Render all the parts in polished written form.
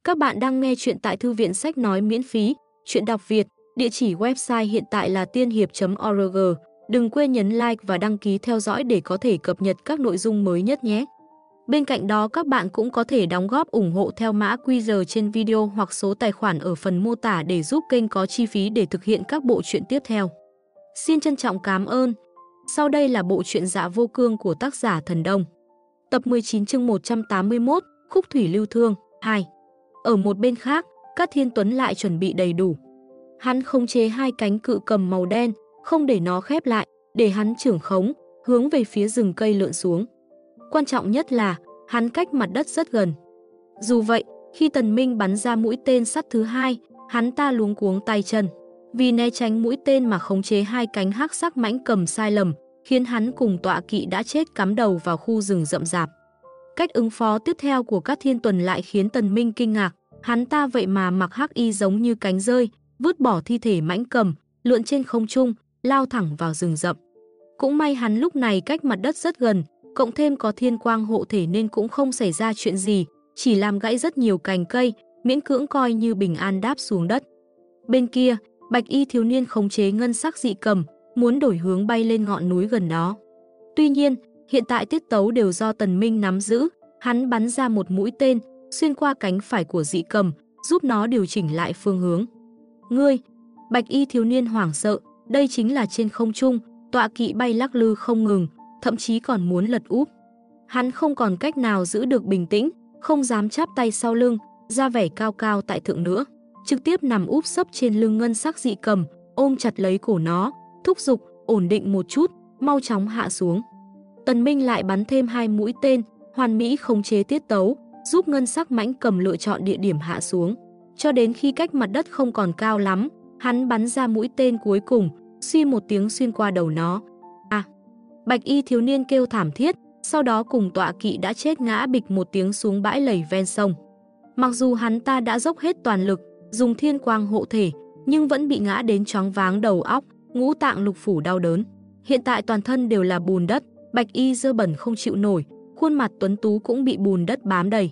Các bạn đang nghe chuyện tại Thư viện Sách Nói miễn phí, chuyện đọc Việt, địa chỉ website hiện tại là tiên hiệp.org. Đừng quên nhấn like và đăng ký theo dõi để có thể cập nhật các nội dung mới nhất nhé. Bên cạnh đó các bạn cũng có thể đóng góp ủng hộ theo mã QR trên video hoặc số tài khoản ở phần mô tả để giúp kênh có chi phí để thực hiện các bộ truyện tiếp theo. Xin trân trọng cảm ơn. Sau đây là bộ truyện Dạ Vô Cương của tác giả Thần Đông. Tập 19 chương 181, Khúc Thủy Lưu Thương 2. Ở một bên khác, Cát Thiên Tuấn lại chuẩn bị đầy đủ. Hắn khống chế hai cánh cự cầm màu đen, không để nó khép lại, để hắn trưởng khống, hướng về phía rừng cây lượn xuống. Quan trọng nhất là, hắn cách mặt đất rất gần. Dù vậy, khi Tần Minh bắn ra mũi tên sắt thứ hai, hắn ta luống cuống tay chân. Vì né tránh mũi tên mà khống chế hai cánh hắc sắc mãnh cầm sai lầm, khiến hắn cùng tọa kỵ đã chết cắm đầu vào khu rừng rậm rạp. Cách ứng phó tiếp theo của Cát Thiên Tuấn lại khiến Tần Minh kinh ngạc, hắn ta vậy mà mặc hắc y giống như cánh rơi, vứt bỏ thi thể mãnh cầm, lượn trên không trung, lao thẳng vào rừng rậm. Cũng may hắn lúc này cách mặt đất rất gần, cộng thêm có thiên quang hộ thể nên cũng không xảy ra chuyện gì, chỉ làm gãy rất nhiều cành cây, miễn cưỡng coi như bình an đáp xuống đất. Bên kia, bạch y thiếu niên khống chế ngân sắc dị cầm, muốn đổi hướng bay lên ngọn núi gần đó. Tuy nhiên, hiện tại tiết tấu đều do Tần Minh nắm giữ, hắn bắn ra một mũi tên, xuyên qua cánh phải của dị cầm, giúp nó điều chỉnh lại phương hướng. Ngươi! Bạch y thiếu niên hoảng sợ, đây chính là trên không trung, tọa kỵ bay lắc lư không ngừng, thậm chí còn muốn lật úp. Hắn không còn cách nào giữ được bình tĩnh, không dám chắp tay sau lưng, ra vẻ cao cao tại thượng nữa. Trực tiếp nằm úp sấp trên lưng ngân sắc dị cầm, ôm chặt lấy cổ nó, thúc giục, ổn định một chút, mau chóng hạ xuống. Tần Minh lại bắn thêm hai mũi tên, hoàn mỹ khống chế tiết tấu, giúp ngân sắc mãnh cầm lựa chọn địa điểm hạ xuống. Cho đến khi cách mặt đất không còn cao lắm, hắn bắn ra mũi tên cuối cùng, suy một tiếng xuyên qua đầu nó. Bạch y thiếu niên kêu thảm thiết, sau đó cùng tọa kỵ đã chết ngã bịch một tiếng xuống bãi lầy ven sông. Mặc dù hắn ta đã dốc hết toàn lực, dùng thiên quang hộ thể, nhưng vẫn bị ngã đến choáng váng đầu óc, ngũ tạng lục phủ đau đớn. Hiện tại toàn thân đều là bùn đất, bạch y dơ bẩn không chịu nổi, khuôn mặt tuấn tú cũng bị bùn đất bám đầy.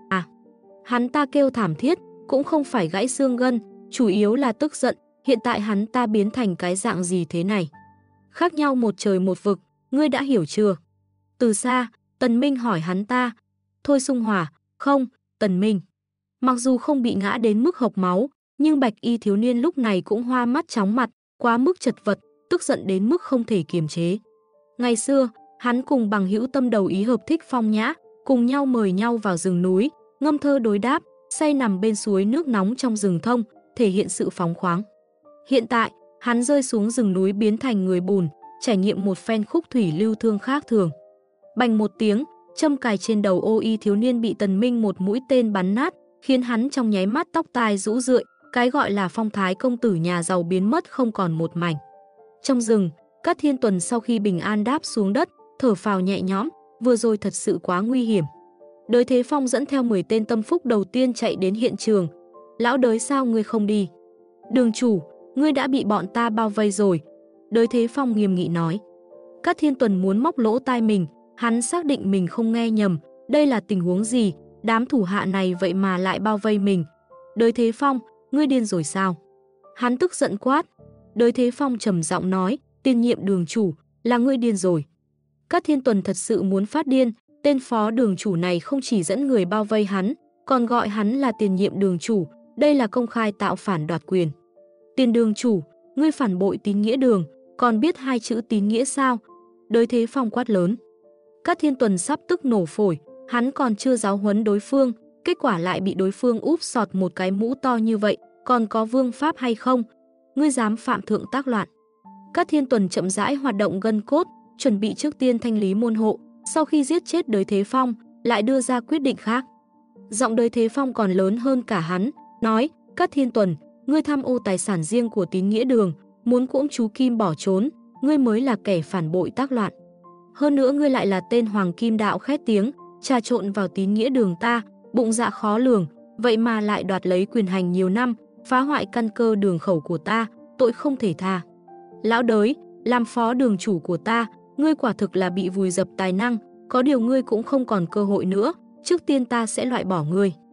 Hắn ta kêu thảm thiết, cũng không phải gãy xương gân, chủ yếu là tức giận, hiện tại hắn ta biến thành cái dạng gì thế này. Khác nhau một trời một vực, ngươi đã hiểu chưa? Từ xa, Tần Minh hỏi hắn ta. Thôi Sung Hỏa, không, Tần Minh. Mặc dù không bị ngã đến mức hộc máu, nhưng bạch y thiếu niên lúc này cũng hoa mắt chóng mặt, quá mức chật vật, tức giận đến mức không thể kiềm chế. Ngày xưa, hắn cùng bằng hữu tâm đầu ý hợp thích phong nhã, cùng nhau mời nhau vào rừng núi, ngâm thơ đối đáp, say nằm bên suối nước nóng trong rừng thông, thể hiện sự phóng khoáng. Hiện tại, hắn rơi xuống rừng núi biến thành người bùn, trải nghiệm một phen khúc thủy lưu thương khác thường. Bành một tiếng, châm cài trên đầu ô y thiếu niên bị Tần Minh một mũi tên bắn nát, khiến hắn trong nháy mắt tóc tai rũ rượi, cái gọi là phong thái công tử nhà giàu biến mất không còn một mảnh. Trong rừng, Cát Thiên Tuấn sau khi bình an đáp xuống đất, thở phào nhẹ nhõm, vừa rồi thật sự quá nguy hiểm. Đới Thế Phong dẫn theo 10 tên tâm phúc đầu tiên chạy đến hiện trường. Lão Đới, sao ngươi không đi? Đường chủ, ngươi đã bị bọn ta bao vây rồi. Đới Thế Phong nghiêm nghị nói. Cát Thiên Tuấn muốn móc lỗ tai mình, hắn xác định mình không nghe nhầm, đây là tình huống gì, đám thủ hạ này vậy mà lại bao vây mình. Đới Thế Phong, ngươi điên rồi sao? Hắn tức giận quát. Đới Thế Phong trầm giọng nói, tiền nhiệm đường chủ, là ngươi điên rồi. Cát Thiên Tuấn thật sự muốn phát điên, tên phó đường chủ này không chỉ dẫn người bao vây hắn, còn gọi hắn là tiền nhiệm đường chủ, đây là công khai tạo phản đoạt quyền. Tiền đường chủ, ngươi phản bội tín nghĩa đường, còn biết hai chữ tín nghĩa sao? Đới Thế Phong quát lớn. Cát Thiên Tuấn sắp tức nổ phổi, hắn còn chưa giáo huấn đối phương, kết quả lại bị đối phương úp sọt một cái mũ to như vậy, còn có vương pháp hay không? Ngươi dám phạm thượng tác loạn. Cát Thiên Tuấn chậm rãi hoạt động gân cốt, chuẩn bị trước tiên thanh lý môn hộ, sau khi giết chết Đới Thế Phong, lại đưa ra quyết định khác. Giọng Đới Thế Phong còn lớn hơn cả hắn, nói, Cát Thiên Tuấn, ngươi tham ô tài sản riêng của tín nghĩa đường, muốn cưỡng chú Kim bỏ trốn, ngươi mới là kẻ phản bội tác loạn. Hơn nữa ngươi lại là tên Hoàng Kim Đạo khét tiếng, trà trộn vào tín nghĩa đường ta, bụng dạ khó lường, vậy mà lại đoạt lấy quyền hành nhiều năm, phá hoại căn cơ đường khẩu của ta, tội không thể tha. Lão Đới, làm phó đường chủ của ta, ngươi quả thực là bị vùi dập tài năng, có điều ngươi cũng không còn cơ hội nữa, trước tiên ta sẽ loại bỏ ngươi.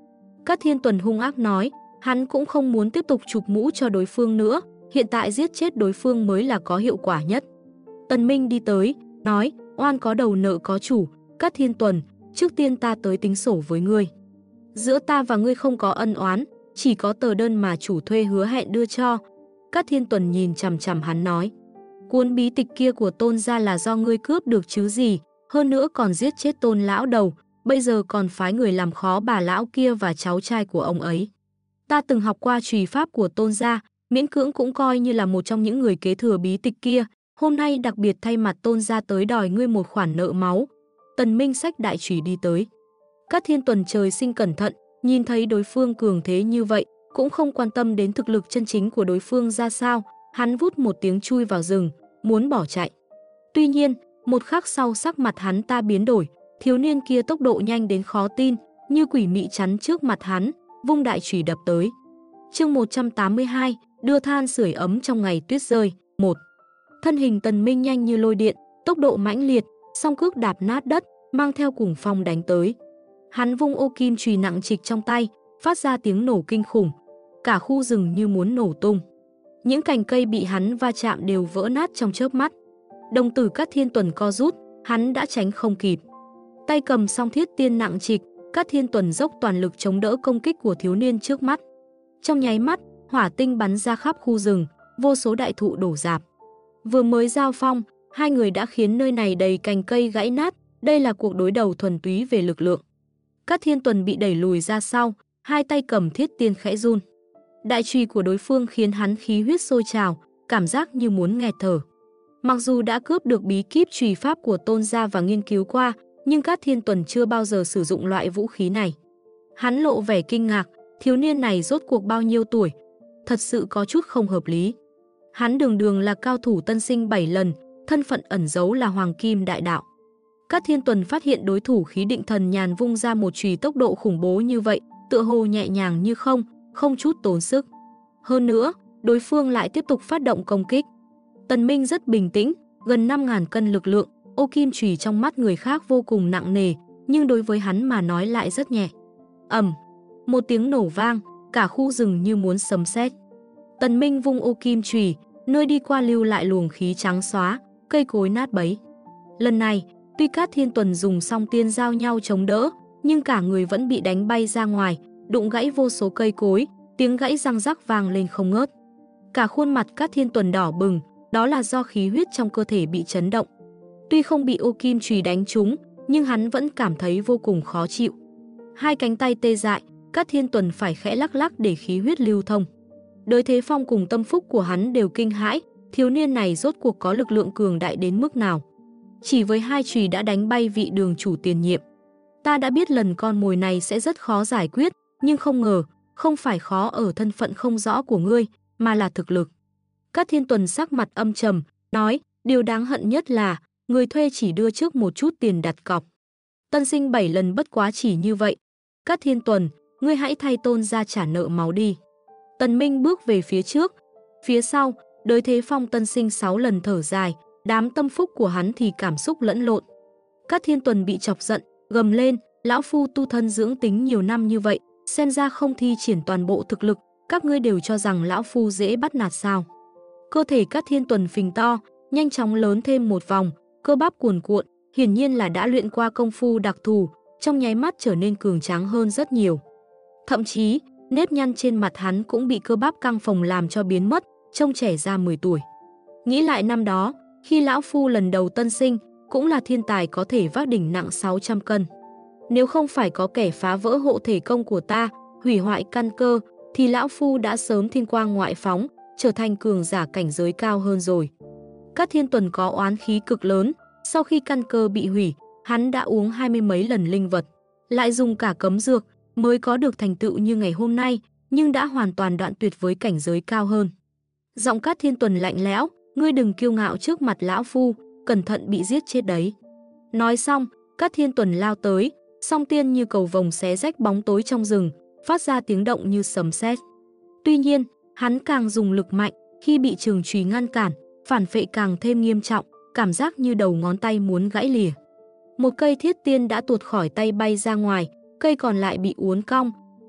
Cát Thiên Tuần hung ác nói, hắn cũng không muốn tiếp tục chụp mũ cho đối phương nữa, hiện tại giết chết đối phương mới là có hiệu quả nhất. Tần Minh đi tới, nói, oan có đầu nợ có chủ, Cát Thiên Tuần, trước tiên ta tới tính sổ với ngươi. Giữa ta và ngươi không có ân oán, chỉ có tờ đơn mà chủ thuê hứa hẹn đưa cho. Cát Thiên Tuần nhìn chằm chằm hắn nói, cuốn bí tịch kia của Tôn gia là do ngươi cướp được chứ gì, hơn nữa còn giết chết Tôn lão đầu, bây giờ còn phái người làm khó bà lão kia và cháu trai của ông ấy. Ta từng học qua trùy pháp của Tôn gia, miễn cưỡng cũng coi như là một trong những người kế thừa bí tịch kia, hôm nay đặc biệt thay mặt Tôn gia tới đòi ngươi một khoản nợ máu. Tần Minh xách đại chùy đi tới. Cát Thiên Tuần trời sinh cẩn thận, nhìn thấy đối phương cường thế như vậy, cũng không quan tâm đến thực lực chân chính của đối phương ra sao, hắn vút một tiếng chui vào rừng, muốn bỏ chạy. Tuy nhiên, một khắc sau sắc mặt hắn ta biến đổi, thiếu niên kia tốc độ nhanh đến khó tin, như quỷ mị chắn trước mặt hắn, vung đại chùy đập tới. Chương 182, đưa than sưởi ấm trong ngày tuyết rơi. 1. Thân hình Tần Minh nhanh như lôi điện, tốc độ mãnh liệt, song cước đạp nát đất, mang theo cuồng phong đánh tới. Hắn vung ô kim chùy nặng trịch trong tay, phát ra tiếng nổ kinh khủng, cả khu rừng như muốn nổ tung. Những cành cây bị hắn va chạm đều vỡ nát trong chớp mắt. Đồng tử Cát Thiên Tuần co rút, hắn đã tránh không kịp. Tay cầm song thiết tiên nặng trịch, Cát Thiên Tuần dốc toàn lực chống đỡ công kích của thiếu niên trước mắt. Trong nháy mắt, hỏa tinh bắn ra khắp khu rừng, vô số đại thụ đổ rạp. Vừa mới giao phong, hai người đã khiến nơi này đầy cành cây gãy nát, đây là cuộc đối đầu thuần túy về lực lượng. Cát Thiên Tuần bị đẩy lùi ra sau, hai tay cầm thiết tiên khẽ run. Đại chùy của đối phương khiến hắn khí huyết sôi trào, cảm giác như muốn nghẹt thở. Mặc dù đã cướp được bí kíp chùy pháp của Tôn gia và nghiên cứu qua, nhưng Cát Thiên Tuần chưa bao giờ sử dụng loại vũ khí này. Hắn lộ vẻ kinh ngạc, thiếu niên này rốt cuộc bao nhiêu tuổi? Thật sự có chút không hợp lý. Hắn đường đường là cao thủ tân sinh 7 lần, thân phận ẩn giấu là Hoàng Kim Đại Đạo. Cát Thiên Tuần phát hiện đối thủ khí định thần nhàn vung ra một chùy tốc độ khủng bố như vậy, tựa hồ nhẹ nhàng như không chút tốn sức. Hơn nữa, đối phương lại tiếp tục phát động công kích. Tần Minh rất bình tĩnh, gần 5.000 cân lực lượng, ô kim chùy trong mắt người khác vô cùng nặng nề, nhưng đối với hắn mà nói lại rất nhẹ. Ầm, một tiếng nổ vang, cả khu rừng như muốn sấm sét. Tần Minh vung ô kim chùy, nơi đi qua lưu lại luồng khí trắng xóa, cây cối nát bấy. Lần này, tuy Cát Thiên Tuần dùng song tiên giao nhau chống đỡ, nhưng cả người vẫn bị đánh bay ra ngoài, đụng gãy vô số cây cối, tiếng gãy răng rắc vang lên không ngớt. Cả khuôn mặt Cát Thiên Tuần đỏ bừng, đó là do khí huyết trong cơ thể bị chấn động. Tuy không bị ô kim chùy đánh trúng, nhưng hắn vẫn cảm thấy vô cùng khó chịu. Hai cánh tay tê dại, Cát Thiên Tuần phải khẽ lắc lắc để khí huyết lưu thông. Đới Thế Phong cùng Tâm Phúc của hắn đều kinh hãi, thiếu niên này rốt cuộc có lực lượng cường đại đến mức nào. Chỉ với hai chùy đã đánh bay vị đường chủ tiền nhiệm. Ta đã biết lần con mồi này sẽ rất khó giải quyết, nhưng không ngờ, không phải khó ở thân phận không rõ của ngươi, mà là thực lực. Cát Thiên Tuần sắc mặt âm trầm, nói, điều đáng hận nhất là, người thuê chỉ đưa trước một chút tiền đặt cọc. Tân sinh 7 lần bất quá chỉ như vậy. Cát Thiên Tuần, ngươi hãy thay Tôn gia trả nợ máu đi. Tần Minh bước về phía trước, phía sau, Đới Thế Phong tân sinh 6 lần thở dài, đám Tâm Phúc của hắn thì cảm xúc lẫn lộn. Cát Thiên Tuần bị chọc giận, gầm lên, lão phu tu thân dưỡng tính nhiều năm như vậy, xem ra không thi triển toàn bộ thực lực, các ngươi đều cho rằng lão phu dễ bắt nạt sao? Cơ thể Cát Thiên Tuần phình to, nhanh chóng lớn thêm một vòng, cơ bắp cuồn cuộn, hiển nhiên là đã luyện qua công phu đặc thù, trong nháy mắt trở nên cường tráng hơn rất nhiều. Thậm chí, nếp nhăn trên mặt hắn cũng bị cơ bắp căng phồng làm cho biến mất, trông trẻ ra 10 tuổi. Nghĩ lại năm đó, khi lão phu lần đầu tân sinh, cũng là thiên tài có thể vác đỉnh nặng 600 cân. Nếu không phải có kẻ phá vỡ hộ thể công của ta, hủy hoại căn cơ, thì lão phu đã sớm thiên quang ngoại phóng, trở thành cường giả cảnh giới cao hơn rồi. Cát Thiên Tuần có oán khí cực lớn, sau khi căn cơ bị hủy, hắn đã uống 20 mấy lần linh vật, lại dùng cả cấm dược, mới có được thành tựu như ngày hôm nay, nhưng đã hoàn toàn đoạn tuyệt với cảnh giới cao hơn. Giọng Cát Thiên Tuần lạnh lẽo, ngươi đừng kiêu ngạo trước mặt lão phu, cẩn thận bị giết chết đấy. Nói xong, Cát Thiên Tuần lao tới, song tiên như cầu vồng xé rách bóng tối trong rừng, phát ra tiếng động như sấm sét. Tuy nhiên, hắn càng dùng lực mạnh, khi bị trường chùy ngăn cản, phản phệ càng thêm nghiêm trọng, cảm giác như đầu ngón tay muốn gãy lìa. Một cây thiết tiên đã tuột khỏi tay bay ra ngoài, cây còn lại bị uốn cong,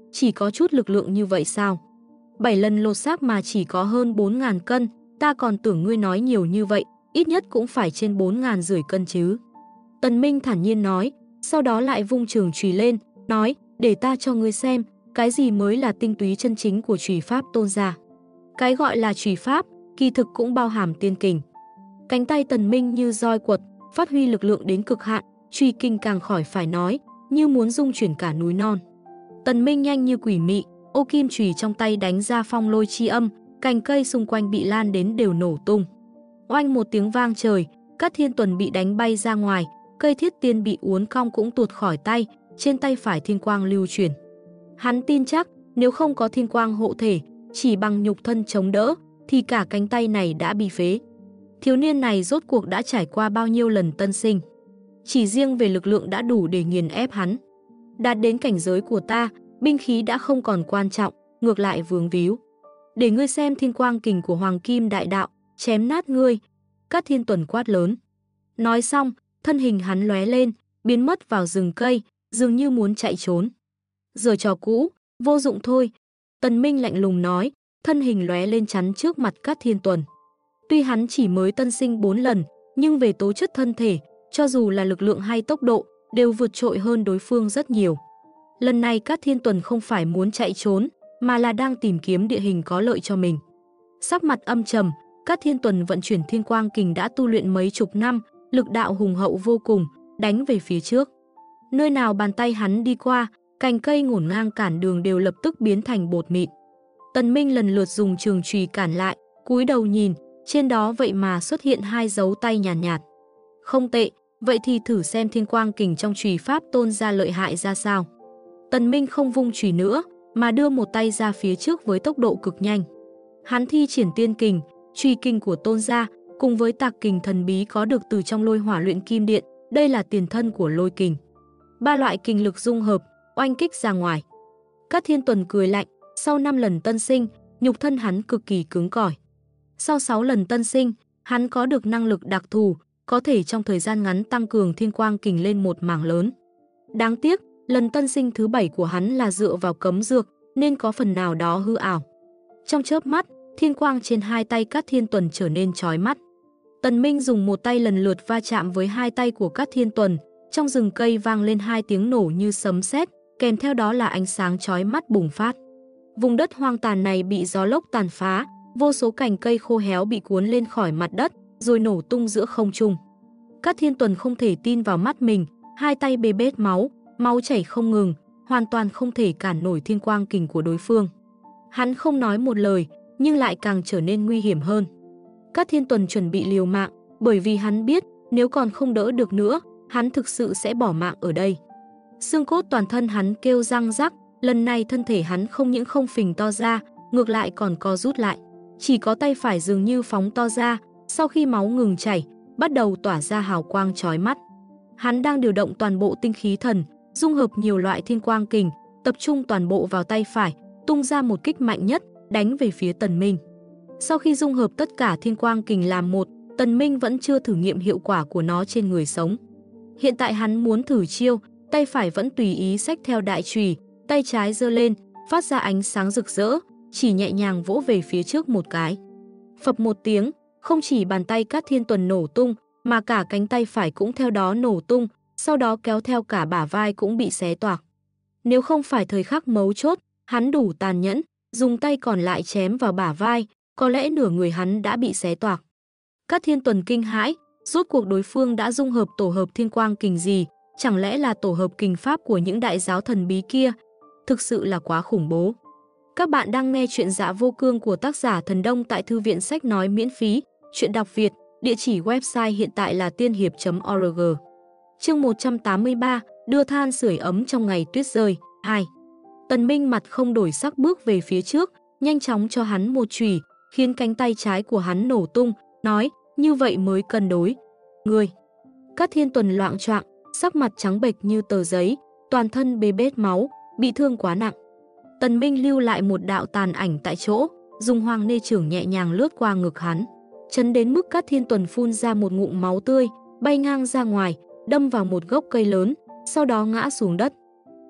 chỉ có chút lực lượng như vậy sao? 7 lần lột xác mà chỉ có hơn 4.000 cân, ta còn tưởng ngươi nói nhiều như vậy, ít nhất cũng phải trên 4.500 cân chứ. Tần Minh thản nhiên nói, sau đó lại vung trường chùy lên, nói, để ta cho ngươi xem, cái gì mới là tinh túy chân chính của chùy pháp Tôn gia. Cái gọi là chùy pháp, kỳ thực cũng bao hàm tiên kình. Cánh tay Tần Minh như roi quật, phát huy lực lượng đến cực hạn, chùy kình càng khỏi phải nói, như muốn dung chuyển cả núi non. Tần Minh nhanh như quỷ mị, ô kim chùy trong tay đánh ra phong lôi chi âm, cành cây xung quanh bị lan đến đều nổ tung. Oanh một tiếng vang trời, Cát Thiên Tuần bị đánh bay ra ngoài, cây thiết tiên bị uốn cong cũng tuột khỏi tay, trên tay phải thiên quang lưu chuyển. Hắn tin chắc, nếu không có thiên quang hộ thể, chỉ bằng nhục thân chống đỡ, thì cả cánh tay này đã bị phế. Thiếu niên này rốt cuộc đã trải qua bao nhiêu lần tân sinh. Chỉ riêng về lực lượng đã đủ để nghiền ép hắn. Đạt đến cảnh giới của ta, binh khí đã không còn quan trọng, ngược lại vướng víu. Để ngươi xem thiên quang kình của Hoàng Kim Đại Đạo, chém nát ngươi. Cát Thiên Tuần quát lớn. Nói xong, thân hình hắn lóe lên, biến mất vào rừng cây, dường như muốn chạy trốn. Giờ trò cũ, vô dụng thôi. Tần Minh lạnh lùng nói, thân hình lóe lên chắn trước mặt Cát Thiên Tuần. Tuy hắn chỉ mới tân sinh 4 lần, nhưng về tố chất thân thể, cho dù là lực lượng hay tốc độ, đều vượt trội hơn đối phương rất nhiều. Lần này Cát Thiên Tuần không phải muốn chạy trốn, mà là đang tìm kiếm địa hình có lợi cho mình. Sắc mặt âm trầm, Cát Thiên Tuần vận chuyển thiên quang kình đã tu luyện mấy chục năm, lực đạo hùng hậu vô cùng, đánh về phía trước. Nơi nào bàn tay hắn đi qua, cành cây ngổn ngang cản đường đều lập tức biến thành bột mịn. Tần Minh lần lượt dùng trường chùy cản lại, cúi đầu nhìn, trên đó vậy mà xuất hiện 2 dấu tay nhàn nhạt. Không tệ, vậy thì thử xem thiên quang kình trong chùy pháp Tôn gia lợi hại ra sao. Tần Minh không vung chùy nữa, mà đưa một tay ra phía trước với tốc độ cực nhanh. Hắn thi triển tiên kình, chùy kình của Tôn gia, cùng với tạc kình thần bí có được từ trong lôi hỏa luyện kim điện, đây là tiền thân của lôi kình. 3 loại kình lực dung hợp, oanh kích ra ngoài. Cát Thiên Tuần cười lạnh, sau 5 lần tân sinh, nhục thân hắn cực kỳ cứng cỏi. Sau 6 lần tân sinh, hắn có được năng lực đặc thù, có thể trong thời gian ngắn tăng cường thiên quang kình lên một mảng lớn. Đáng tiếc, lần tân sinh thứ 7 của hắn là dựa vào cấm dược, nên có phần nào đó hư ảo. Trong chớp mắt, thiên quang trên 2 tay Cát Thiên Tuần trở nên chói mắt. Tần Minh dùng một tay lần lượt va chạm với 2 tay của Cát Thiên Tuần, trong rừng cây vang lên 2 tiếng nổ như sấm sét, kèm theo đó là ánh sáng chói mắt bùng phát. Vùng đất hoang tàn này bị gió lốc tàn phá, vô số cành cây khô héo bị cuốn lên khỏi mặt đất, rồi nổ tung giữa không trung. Cát Thiên Tuần không thể tin vào mắt mình, 2 tay bê bết máu, máu chảy không ngừng, hoàn toàn không thể cản nổi thiên quang kình của đối phương. Hắn không nói một lời, nhưng lại càng trở nên nguy hiểm hơn. Cát Thiên Tuần chuẩn bị liều mạng, bởi vì hắn biết nếu còn không đỡ được nữa, hắn thực sự sẽ bỏ mạng ở đây. Xương cốt toàn thân hắn kêu răng rắc, lần này thân thể hắn không những không phình to ra, ngược lại còn co rút lại. Chỉ có tay phải dường như phóng to ra, sau khi máu ngừng chảy, bắt đầu tỏa ra hào quang chói mắt. Hắn đang điều động toàn bộ tinh khí thần, dung hợp nhiều loại thiên quang kình, tập trung toàn bộ vào tay phải, tung ra một kích mạnh nhất, đánh về phía Tần Minh. Sau khi dung hợp tất cả thiên quang kình làm một, Tần Minh vẫn chưa thử nghiệm hiệu quả của nó trên người sống. Hiện tại hắn muốn thử chiêu, tay phải vẫn tùy ý xách theo đại chùy, tay trái giơ lên, phát ra ánh sáng rực rỡ, chỉ nhẹ nhàng vỗ về phía trước một cái. Phập một tiếng, không chỉ bàn tay Cát Thiên Tuần nổ tung, mà cả cánh tay phải cũng theo đó nổ tung, sau đó kéo theo cả bả vai cũng bị xé toạc. Nếu không phải thời khắc mấu chốt, hắn đủ tàn nhẫn, dùng tay còn lại chém vào bả vai, có lẽ nửa người hắn đã bị xé toạc. Cát Thiên Tuần kinh hãi, rốt cuộc đối phương đã dung hợp tổ hợp thiên quang kình gì, chẳng lẽ là tổ hợp kình pháp của những đại giáo thần bí kia, thực sự là quá khủng bố. Các bạn đang nghe chuyện Dạ Vô Cương của tác giả Thần Đông tại Thư viện Sách Nói miễn phí, chuyện đọc Việt, địa chỉ website hiện tại là tiên hiệp.org. Chương 183, đưa than sưởi ấm trong ngày tuyết rơi, 2. Tần Minh mặt không đổi sắc bước về phía trước, nhanh chóng cho hắn một chùy, khiến cánh tay trái của hắn nổ tung, nói, như vậy mới cân đối. Ngươi! Cát Thiên Tuần loạng choạng, sắc mặt trắng bệch như tờ giấy, toàn thân bê bết máu, bị thương quá nặng. Tần Minh lưu lại một đạo tàn ảnh tại chỗ, dùng Hoàng Nê Chưởng nhẹ nhàng lướt qua ngực hắn, chấn đến mức Cát Thiên Tuần phun ra một ngụm máu tươi, bay ngang ra ngoài, đâm vào một gốc cây lớn, sau đó ngã xuống đất.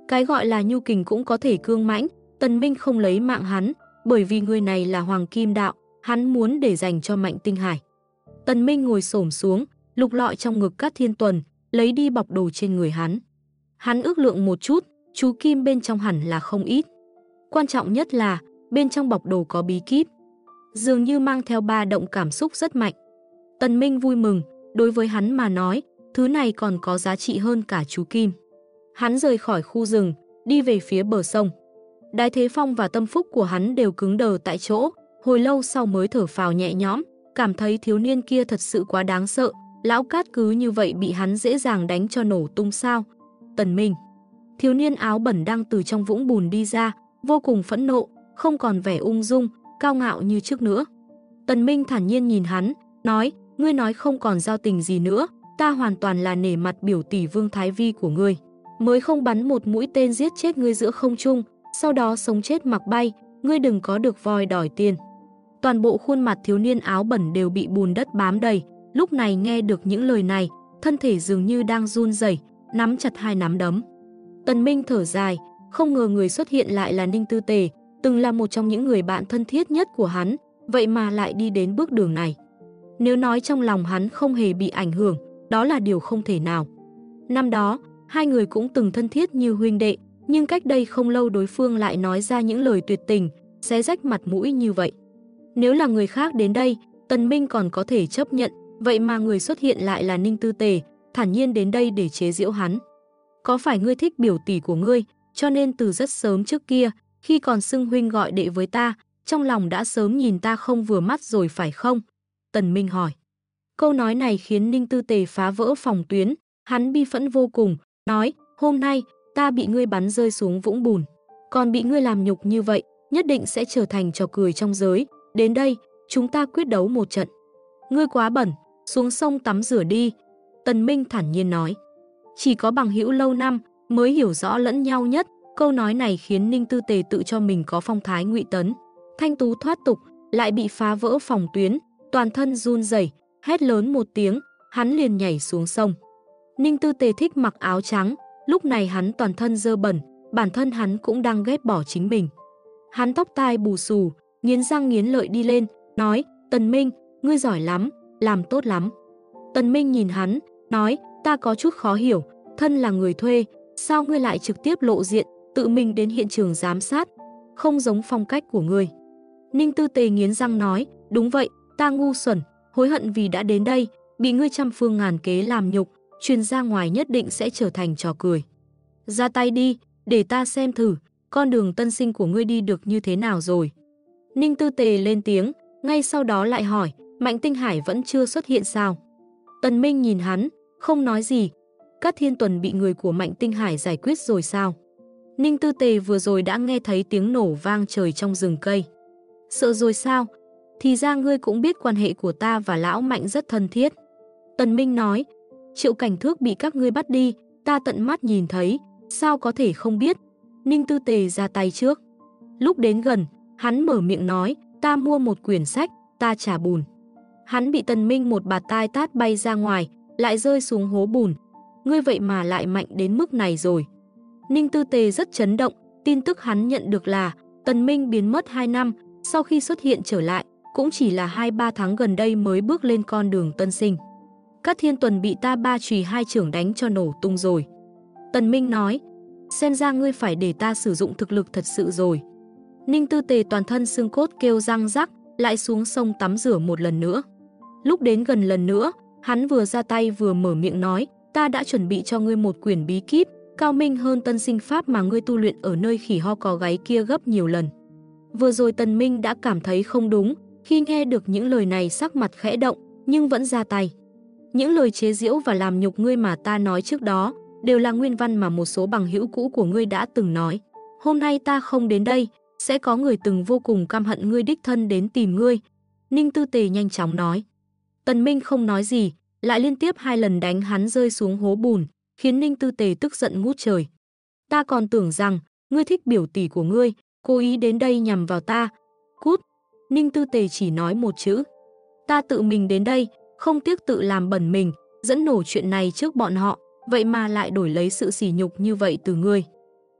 Cái gọi là nhu kình cũng có thể cương mãnh, Tần Minh không lấy mạng hắn, bởi vì người này là Hoàng Kim Đạo, hắn muốn để dành cho Mạnh Tinh Hải. Tần Minh ngồi xổm xuống, lục lọi trong ngực Cát Thiên Tuần, lấy đi bọc đồ trên người hắn. Hắn ước lượng một chút, chú kim bên trong hẳn là không ít. Quan trọng nhất là, bên trong bọc đồ có bí kíp. Dường như mang theo ba động cảm xúc rất mạnh. Tần Minh vui mừng, đối với hắn mà nói, thứ này còn có giá trị hơn cả chú kim. Hắn rời khỏi khu rừng, đi về phía bờ sông. Đái Thế Phong và Tâm Phúc của hắn đều cứng đờ tại chỗ, hồi lâu sau mới thở phào nhẹ nhõm, cảm thấy thiếu niên kia thật sự quá đáng sợ, lão Cát cứ như vậy bị hắn dễ dàng đánh cho nổ tung sao. Tần Minh. Thiếu niên áo bẩn đang từ trong vũng bùn đi ra, vô cùng phẫn nộ, không còn vẻ ung dung, cao ngạo như trước nữa. Tần Minh thản nhiên nhìn hắn, nói, ngươi nói không còn giao tình gì nữa, ta hoàn toàn là nể mặt biểu tỷ Vương Thái Vi của ngươi. Mới không bắn một mũi tên giết chết ngươi giữa không trung, sau đó sống chết mặc bay, ngươi đừng có được voi đòi tiền. Toàn bộ khuôn mặt thiếu niên áo bẩn đều bị bùn đất bám đầy, lúc này nghe được những lời này, thân thể dường như đang run rẩy, nắm chặt hai nắm đấm. Tần Minh thở dài, không ngờ người xuất hiện lại là Ninh Tư Tề, từng là một trong những người bạn thân thiết nhất của hắn, vậy mà lại đi đến bước đường này. Nếu nói trong lòng hắn không hề bị ảnh hưởng, đó là điều không thể nào. Năm đó, hai người cũng từng thân thiết như huynh đệ, nhưng cách đây không lâu đối phương lại nói ra những lời tuyệt tình, xé rách mặt mũi như vậy. Nếu là người khác đến đây, Tần Minh còn có thể chấp nhận, vậy mà người xuất hiện lại là Ninh Tư Tề, thản nhiên đến đây để chế giễu hắn. Có phải ngươi thích biểu tỷ của ngươi, cho nên từ rất sớm trước kia, khi còn xưng huynh gọi đệ với ta, trong lòng đã sớm nhìn ta không vừa mắt rồi phải không? Tần Minh hỏi. Câu nói này khiến Ninh Tư Tề phá vỡ phòng tuyến, hắn bi phẫn vô cùng, nói, hôm nay, ta bị ngươi bắn rơi xuống vũng bùn, còn bị ngươi làm nhục như vậy, nhất định sẽ trở thành trò cười trong giới, đến đây, chúng ta quyết đấu một trận. Ngươi quá bẩn, xuống sông tắm rửa đi, Tần Minh thản nhiên nói. Chỉ có bằng hữu lâu năm mới hiểu rõ lẫn nhau nhất, câu nói này khiến Ninh Tư Tề tự cho mình có phong thái ngụy tấn. Thanh tú thoát tục, lại bị phá vỡ phòng tuyến, toàn thân run rẩy, hét lớn một tiếng, hắn liền nhảy xuống sông. Ninh Tư Tề thích mặc áo trắng, lúc này hắn toàn thân dơ bẩn, bản thân hắn cũng đang ghét bỏ chính mình. Hắn tóc tai bù xù, nghiến răng nghiến lợi đi lên, nói, Tần Minh, ngươi giỏi lắm, làm tốt lắm. Tần Minh nhìn hắn, nói, ta có chút khó hiểu, thân là người thuê, sao ngươi lại trực tiếp lộ diện, tự mình đến hiện trường giám sát, không giống phong cách của ngươi. Ninh Tư Tề nghiến răng nói, đúng vậy, ta ngu xuẩn, hối hận vì đã đến đây, bị ngươi trăm phương ngàn kế làm nhục, truyền ra ngoài nhất định sẽ trở thành trò cười. Ra tay đi, để ta xem thử, con đường tân sinh của ngươi đi được như thế nào rồi. Ninh Tư Tề lên tiếng, ngay sau đó lại hỏi, Mạnh Tinh Hải vẫn chưa xuất hiện sao? Tần Minh nhìn hắn, không nói gì. Cát Thiên Tuần bị người của Mạnh Tinh Hải giải quyết rồi sao? Ninh Tư Tề vừa rồi đã nghe thấy tiếng nổ vang trời trong rừng cây. Sợ rồi sao? Thì ra ngươi cũng biết quan hệ của ta và lão Mạnh rất thân thiết. Tần Minh nói, Triệu Cảnh Thước bị các ngươi bắt đi, ta tận mắt nhìn thấy, sao có thể không biết? Ninh Tư Tề ra tay trước. Lúc đến gần, hắn mở miệng nói, ta mua một quyển sách, ta trả bùn. Hắn bị Tần Minh một bạt tai tát bay ra ngoài, lại rơi xuống hố bùn. Ngươi vậy mà lại mạnh đến mức này rồi. Ninh Tư Tề rất chấn động, tin tức hắn nhận được là Tần Minh biến mất 2 năm, sau khi xuất hiện trở lại, cũng chỉ là 2-3 tháng gần đây mới bước lên con đường tân sinh. Cát Thiên Tuần bị ta 3 chùy 2 chưởng đánh cho nổ tung rồi. Tần Minh nói, xem ra ngươi phải để ta sử dụng thực lực thật sự rồi. Ninh Tư Tề toàn thân xương cốt kêu răng rắc, lại xuống sông tắm rửa một lần nữa. Lúc đến gần lần nữa, hắn vừa ra tay vừa mở miệng nói, ta đã chuẩn bị cho ngươi một quyển bí kíp, cao minh hơn tân sinh pháp mà ngươi tu luyện ở nơi khỉ ho có gáy kia gấp nhiều lần. Vừa rồi Tần Minh đã cảm thấy không đúng, khi nghe được những lời này sắc mặt khẽ động, nhưng vẫn ra tay. Những lời chế giễu và làm nhục ngươi mà ta nói trước đó, đều là nguyên văn mà một số bằng hữu cũ của ngươi đã từng nói. Hôm nay ta không đến đây, sẽ có người từng vô cùng căm hận ngươi đích thân đến tìm ngươi. Ninh Tư Tề nhanh chóng nói. Tần Minh không nói gì, lại liên tiếp 2 lần đánh hắn rơi xuống hố bùn, khiến Ninh Tư Tề tức giận ngút trời. Ta còn tưởng rằng, ngươi thích biểu tỷ của ngươi, cố ý đến đây nhằm vào ta. Cút! Ninh Tư Tề chỉ nói một chữ. Ta tự mình đến đây, không tiếc tự làm bẩn mình, dẫn nổ chuyện này trước bọn họ, vậy mà lại đổi lấy sự sỉ nhục như vậy từ ngươi.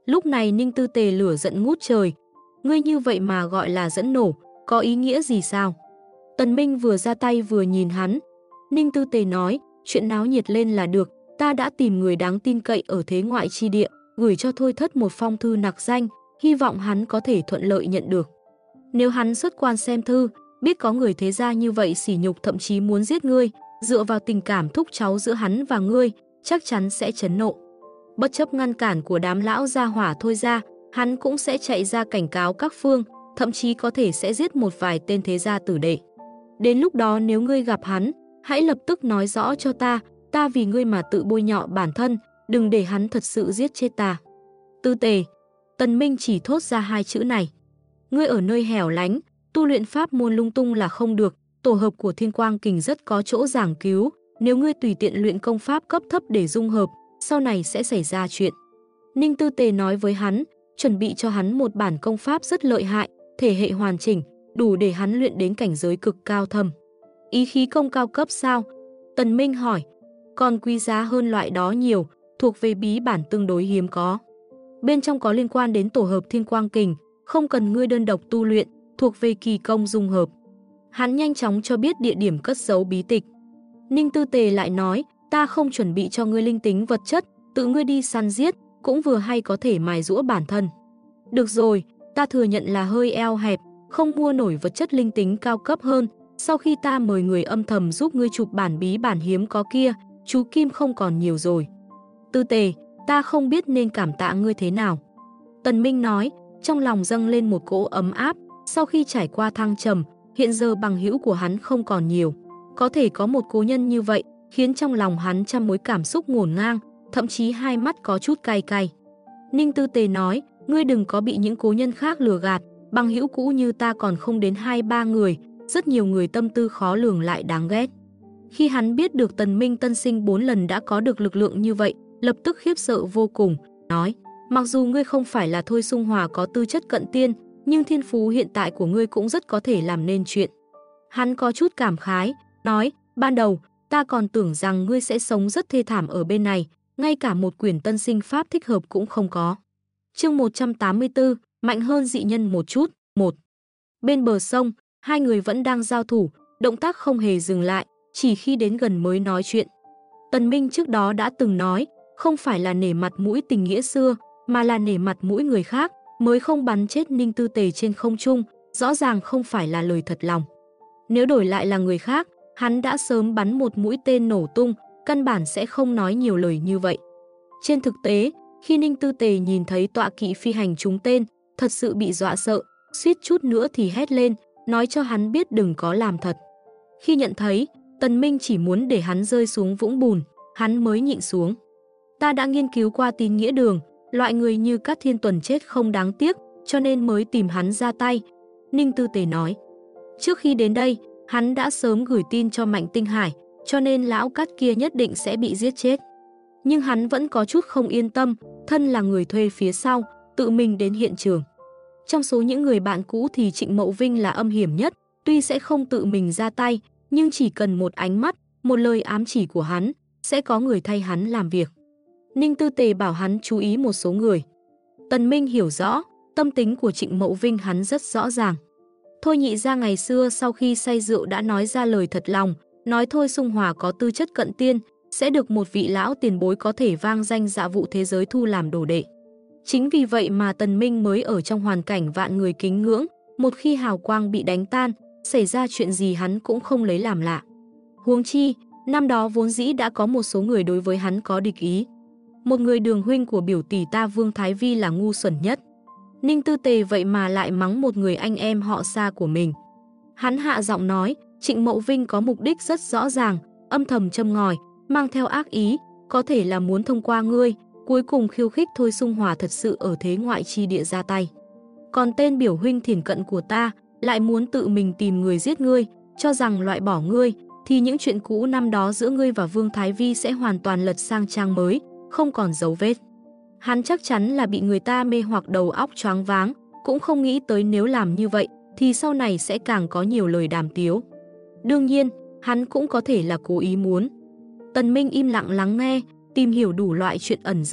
Lúc này Ninh Tư Tề lửa giận ngút trời. Ngươi như vậy mà gọi là dẫn nổ, có ý nghĩa gì sao? Tần Minh vừa ra tay vừa nhìn hắn. Ninh Tư Tề nói, chuyện náo nhiệt lên là được, ta đã tìm người đáng tin cậy ở thế ngoại chi địa, gửi cho Thôi Thất một phong thư nặc danh, hy vọng hắn có thể thuận lợi nhận được. Nếu hắn xuất quan xem thư, biết có người thế gia như vậy sỉ nhục thậm chí muốn giết ngươi, dựa vào tình cảm thúc cháu giữa hắn và ngươi, chắc chắn sẽ chấn nộ. Bất chấp ngăn cản của đám lão gia hỏa Thôi gia, hắn cũng sẽ chạy ra cảnh cáo các phương, thậm chí có thể sẽ giết một vài tên thế gia tử đệ. Đến lúc đó nếu ngươi gặp hắn, hãy lập tức nói rõ cho ta vì ngươi mà tự bôi nhọ bản thân, đừng để hắn thật sự giết chết ta. Tư Tề, Tần Minh chỉ thốt ra hai chữ này. Ngươi ở nơi hẻo lánh, tu luyện pháp môn lung tung là không được, tổ hợp của Thiên Quang Kình rất có chỗ giảng cứu, nếu ngươi tùy tiện luyện công pháp cấp thấp để dung hợp, sau này sẽ xảy ra chuyện. Ninh Tư Tề nói với hắn, chuẩn bị cho hắn một bản công pháp rất lợi hại, thể hệ hoàn chỉnh, đủ để hắn luyện đến cảnh giới cực cao thâm. Ý khí công cao cấp sao? Tần Minh hỏi. Còn quý giá hơn loại đó nhiều, thuộc về bí bản tương đối hiếm có. Bên trong có liên quan đến tổ hợp Thiên Quang Kình, không cần ngươi đơn độc tu luyện, thuộc về kỳ công dung hợp. Hắn nhanh chóng cho biết địa điểm cất giấu bí tịch. Ninh Tư Tề lại nói, ta không chuẩn bị cho ngươi linh tính vật chất, tự ngươi đi săn giết, cũng vừa hay có thể mài giũa bản thân. Được rồi, ta thừa nhận là hơi eo hẹp, không mua nổi vật chất linh tính cao cấp hơn. Sau khi ta mời người âm thầm giúp ngươi chụp bản bí bản hiếm có kia, chú Kim không còn nhiều rồi. Tư Tề, ta không biết nên cảm tạ ngươi thế nào. Tần Minh nói, trong lòng dâng lên một cỗ ấm áp, sau khi trải qua thăng trầm, hiện giờ bằng hữu của hắn không còn nhiều. Có thể có một cố nhân như vậy, khiến trong lòng hắn trăm mối cảm xúc ngổn ngang, thậm chí hai mắt có chút cay cay. Ninh Tư Tề nói, ngươi đừng có bị những cố nhân khác lừa gạt, bằng hữu cũ như ta còn không đến 2-3 người, rất nhiều người tâm tư khó lường lại đáng ghét. Khi hắn biết được Tần Minh tân sinh 4 lần đã có được lực lượng như vậy, lập tức khiếp sợ vô cùng, nói, mặc dù ngươi không phải là Thôi Sung Hòa có tư chất cận tiên, nhưng thiên phú hiện tại của ngươi cũng rất có thể làm nên chuyện. Hắn có chút cảm khái, nói, ban đầu, ta còn tưởng rằng ngươi sẽ sống rất thê thảm ở bên này, ngay cả một quyển tân sinh pháp thích hợp cũng không có. Chương 184, mạnh hơn dị nhân một chút, 1. Bên bờ sông, hai người vẫn đang giao thủ, động tác không hề dừng lại, chỉ khi đến gần mới nói chuyện. Tần Minh trước đó đã từng nói, không phải là nể mặt mũi tình nghĩa xưa, mà là nể mặt mũi người khác, mới không bắn chết Ninh Tư Tề trên không trung, rõ ràng không phải là lời thật lòng. Nếu đổi lại là người khác, hắn đã sớm bắn một mũi tên nổ tung, căn bản sẽ không nói nhiều lời như vậy. Trên thực tế, khi Ninh Tư Tề nhìn thấy tọa kỵ phi hành trúng tên, thật sự bị dọa sợ, suýt chút nữa thì hét lên, nói cho hắn biết đừng có làm thật. Khi nhận thấy, Tần Minh chỉ muốn để hắn rơi xuống vũng bùn, hắn mới nhịn xuống. Ta đã nghiên cứu qua tín nghĩa đường, loại người như Cát Thiên Tuần chết không đáng tiếc, cho nên mới tìm hắn ra tay, Ninh Tư Tề nói. Trước khi đến đây, hắn đã sớm gửi tin cho Mạnh Tinh Hải, cho nên lão Cát kia nhất định sẽ bị giết chết. Nhưng hắn vẫn có chút không yên tâm, thân là người thuê phía sau, tự mình đến hiện trường. Trong số những người bạn cũ thì Trịnh Mậu Vinh là âm hiểm nhất, tuy sẽ không tự mình ra tay, nhưng chỉ cần một ánh mắt, một lời ám chỉ của hắn, sẽ có người thay hắn làm việc. Ninh Tư Tề bảo hắn chú ý một số người. Tần Minh hiểu rõ, tâm tính của Trịnh Mậu Vinh hắn rất rõ ràng. Thôi Nhị Gia ngày xưa sau khi say rượu đã nói ra lời thật lòng, nói Thôi Sung Hòa có tư chất cận tiên, sẽ được một vị lão tiền bối có thể vang danh dạ vụ thế giới thu làm đồ đệ. Chính vì vậy mà Tần Minh mới ở trong hoàn cảnh vạn người kính ngưỡng, một khi hào quang bị đánh tan, xảy ra chuyện gì hắn cũng không lấy làm lạ. Huống chi, năm đó vốn dĩ đã có một số người đối với hắn có địch ý. Một người đường huynh của biểu tỷ ta Vương Thái Vi là ngu xuẩn nhất. Ninh Tư Tề vậy mà lại mắng một người anh em họ xa của mình. Hắn hạ giọng nói, Trịnh Mậu Vinh có mục đích rất rõ ràng, âm thầm châm ngòi, mang theo ác ý, có thể là muốn thông qua ngươi, cuối cùng khiêu khích Thôi Sung Hòa thật sự ở thế ngoại chi địa ra tay. Còn tên biểu huynh thiển cận của ta, lại muốn tự mình tìm người giết ngươi, cho rằng loại bỏ ngươi, thì những chuyện cũ năm đó giữa ngươi và Vương Thái Vi sẽ hoàn toàn lật sang trang mới, không còn dấu vết. Hắn chắc chắn là bị người ta mê hoặc đầu óc choáng váng, cũng không nghĩ tới nếu làm như vậy, thì sau này sẽ càng có nhiều lời đàm tiếu. Đương nhiên, hắn cũng có thể là cố ý muốn. Tần Minh im lặng lắng nghe, tìm hiểu đủ loại chuyện ẩn giấu,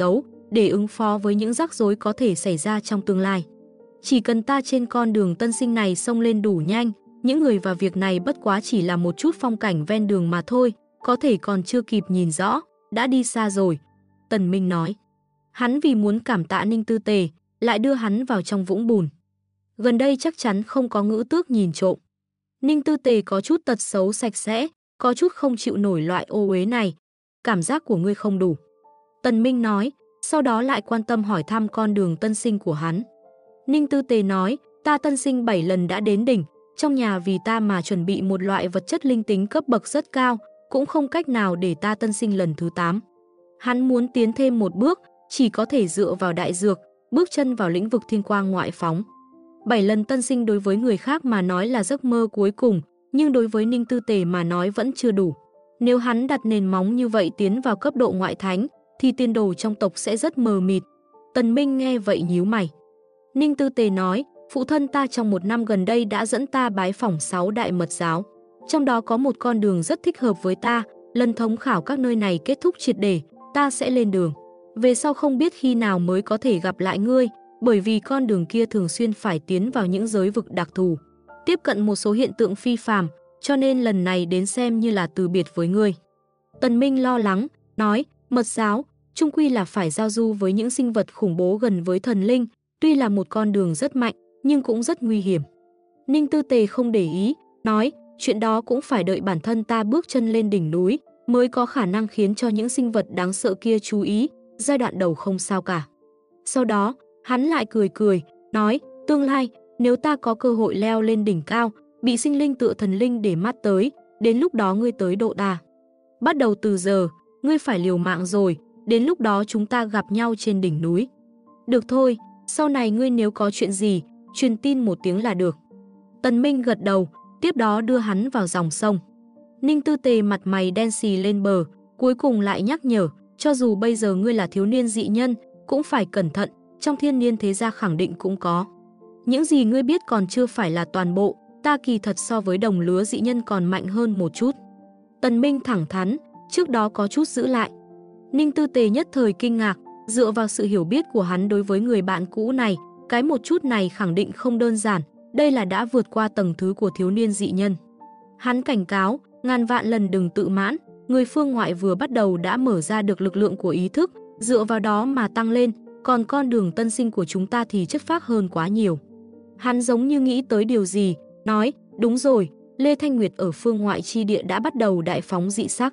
để ứng phó với những rắc rối có thể xảy ra trong tương lai. Chỉ cần ta trên con đường tân sinh này xông lên đủ nhanh, những người và việc này bất quá chỉ là một chút phong cảnh ven đường mà thôi, có thể còn chưa kịp nhìn rõ, đã đi xa rồi. Tần Minh nói. Hắn vì muốn cảm tạ Ninh Tư Tề, lại đưa hắn vào trong vũng bùn. Gần đây chắc chắn không có ngữ tước nhìn trộm. Ninh Tư Tề có chút tật xấu sạch sẽ, có chút không chịu nổi loại ô uế này. Cảm giác của ngươi không đủ. Tần Minh nói, sau đó lại quan tâm hỏi thăm con đường tân sinh của hắn. Ninh Tư Tề nói, ta tân sinh 7 lần đã đến đỉnh, trong nhà vì ta mà chuẩn bị một loại vật chất linh tính cấp bậc rất cao, cũng không cách nào để ta tân sinh lần thứ 8. Hắn muốn tiến thêm một bước, chỉ có thể dựa vào đại dược, bước chân vào lĩnh vực thiên quang ngoại phóng. 7 lần tân sinh đối với người khác mà nói là giấc mơ cuối cùng, nhưng đối với Ninh Tư Tề mà nói vẫn chưa đủ. Nếu hắn đặt nền móng như vậy tiến vào cấp độ ngoại thánh, thì tiền đồ trong tộc sẽ rất mờ mịt. Tần Minh nghe vậy nhíu mày. Ninh Tư Tề nói, phụ thân ta trong một năm gần đây đã dẫn ta bái phỏng 6 đại mật giáo. Trong đó có một con đường rất thích hợp với ta, lần thống khảo các nơi này kết thúc triệt để, ta sẽ lên đường. Về sau không biết khi nào mới có thể gặp lại ngươi, bởi vì con đường kia thường xuyên phải tiến vào những giới vực đặc thù, tiếp cận một số hiện tượng phi phàm, cho nên lần này đến xem như là từ biệt với ngươi. Tần Minh lo lắng, nói, mật giáo, chung quy là phải giao du với những sinh vật khủng bố gần với thần linh, tuy là một con đường rất mạnh, nhưng cũng rất nguy hiểm. Ninh Tư Tề không để ý, nói, chuyện đó cũng phải đợi bản thân ta bước chân lên đỉnh núi, mới có khả năng khiến cho những sinh vật đáng sợ kia chú ý, giai đoạn đầu không sao cả. Sau đó, hắn lại cười cười, nói, tương lai, nếu ta có cơ hội leo lên đỉnh cao, bị sinh linh tựa thần linh để mắt tới, đến lúc đó ngươi tới độ ta. Bắt đầu từ giờ, ngươi phải liều mạng rồi, đến lúc đó chúng ta gặp nhau trên đỉnh núi. Được thôi, sau này ngươi nếu có chuyện gì, truyền tin một tiếng là được. Tần Minh gật đầu, tiếp đó đưa hắn vào dòng sông. Ninh Tư Tề mặt mày đen xì lên bờ, cuối cùng lại nhắc nhở, cho dù bây giờ ngươi là thiếu niên dị nhân, cũng phải cẩn thận, trong thiên niên thế gia khẳng định cũng có. Những gì ngươi biết còn chưa phải là toàn bộ, ta kỳ thật so với đồng lứa dị nhân còn mạnh hơn một chút. Tần Minh thẳng thắn, trước đó có chút giữ lại. Ninh Tư Tề nhất thời kinh ngạc, dựa vào sự hiểu biết của hắn đối với người bạn cũ này, cái một chút này khẳng định không đơn giản, đây là đã vượt qua tầng thứ của thiếu niên dị nhân. Hắn cảnh cáo, ngàn vạn lần đừng tự mãn, người phương ngoại vừa bắt đầu đã mở ra được lực lượng của ý thức, dựa vào đó mà tăng lên, còn con đường tân sinh của chúng ta thì chất phác hơn quá nhiều. Hắn giống như nghĩ tới điều gì, nói, đúng rồi, Lê Thanh Nguyệt ở phương ngoại chi địa đã bắt đầu đại phóng dị sắc.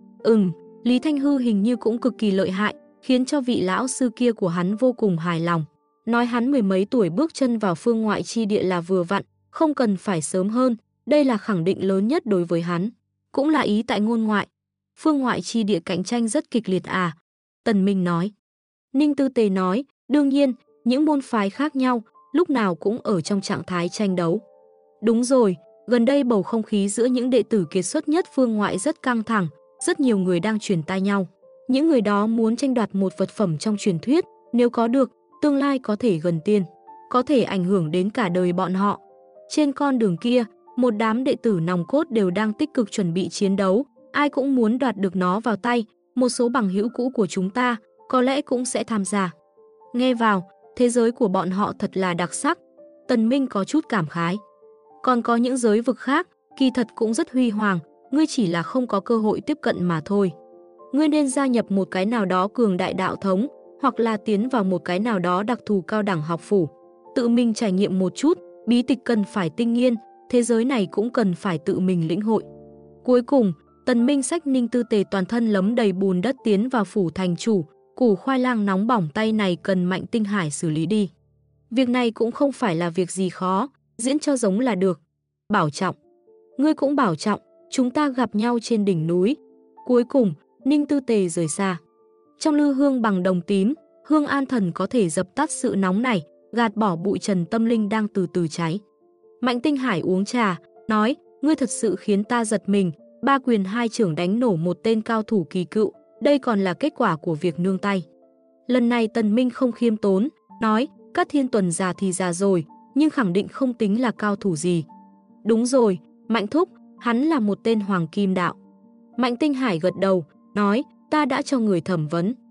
Lý Thanh Hư hình như cũng cực kỳ lợi hại, khiến cho vị lão sư kia của hắn vô cùng hài lòng. Nói hắn 10 mấy tuổi bước chân vào phương ngoại chi địa là vừa vặn, không cần phải sớm hơn, đây là khẳng định lớn nhất đối với hắn. Cũng là ý tại ngôn ngoại. Phương ngoại chi địa cạnh tranh rất kịch liệt à? Tần Minh nói. Ninh Tư Tề nói, đương nhiên, những môn phái khác nhau, lúc nào cũng ở trong trạng thái tranh đấu. Đúng rồi, gần đây bầu không khí giữa những đệ tử kiệt xuất nhất phương ngoại rất căng thẳng, rất nhiều người đang truyền tai nhau. Những người đó muốn tranh đoạt một vật phẩm trong truyền thuyết, nếu có được, tương lai có thể gần tiên, có thể ảnh hưởng đến cả đời bọn họ. Trên con đường kia, một đám đệ tử nòng cốt đều đang tích cực chuẩn bị chiến đấu, ai cũng muốn đoạt được nó vào tay, một số bằng hữu cũ của chúng ta có lẽ cũng sẽ tham gia. Nghe vào, thế giới của bọn họ thật là đặc sắc, Tần Minh có chút cảm khái. Còn có những giới vực khác, kỳ thật cũng rất huy hoàng, ngươi chỉ là không có cơ hội tiếp cận mà thôi. Ngươi nên gia nhập một cái nào đó cường đại đạo thống, hoặc là tiến vào một cái nào đó đặc thù cao đẳng học phủ. Tự mình trải nghiệm một chút, bí tịch cần phải tinh nghiên, thế giới này cũng cần phải tự mình lĩnh hội. Cuối cùng, Tần Minh xách Ninh Tư Tề toàn thân lấm đầy bùn đất tiến vào phủ thành chủ, củ khoai lang nóng bỏng tay này cần Mạnh Tinh Hải xử lý đi. Việc này cũng không phải là việc gì khó, diễn cho giống là được. Bảo trọng. Ngươi cũng bảo trọng, chúng ta gặp nhau trên đỉnh núi. Cuối cùng, Ninh Tư Tề rời xa. Trong lư hương bằng đồng tím, hương an thần có thể dập tắt sự nóng này, gạt bỏ bụi trần tâm linh đang từ từ cháy. Mạnh Tinh Hải uống trà, nói, ngươi thật sự khiến ta giật mình, 3 quyền 2 chưởng đánh nổ một tên cao thủ kỳ cựu, đây còn là kết quả của việc nương tay. Lần này Tần Minh không khiêm tốn, nói, Cát Thiên Tuần già thì già rồi, nhưng khẳng định không tính là cao thủ gì. Đúng rồi, Mạnh Thúc, hắn là một tên hoàng kim đạo. Mạnh Tinh Hải gật đầu, nói, ta đã cho người thẩm vấn.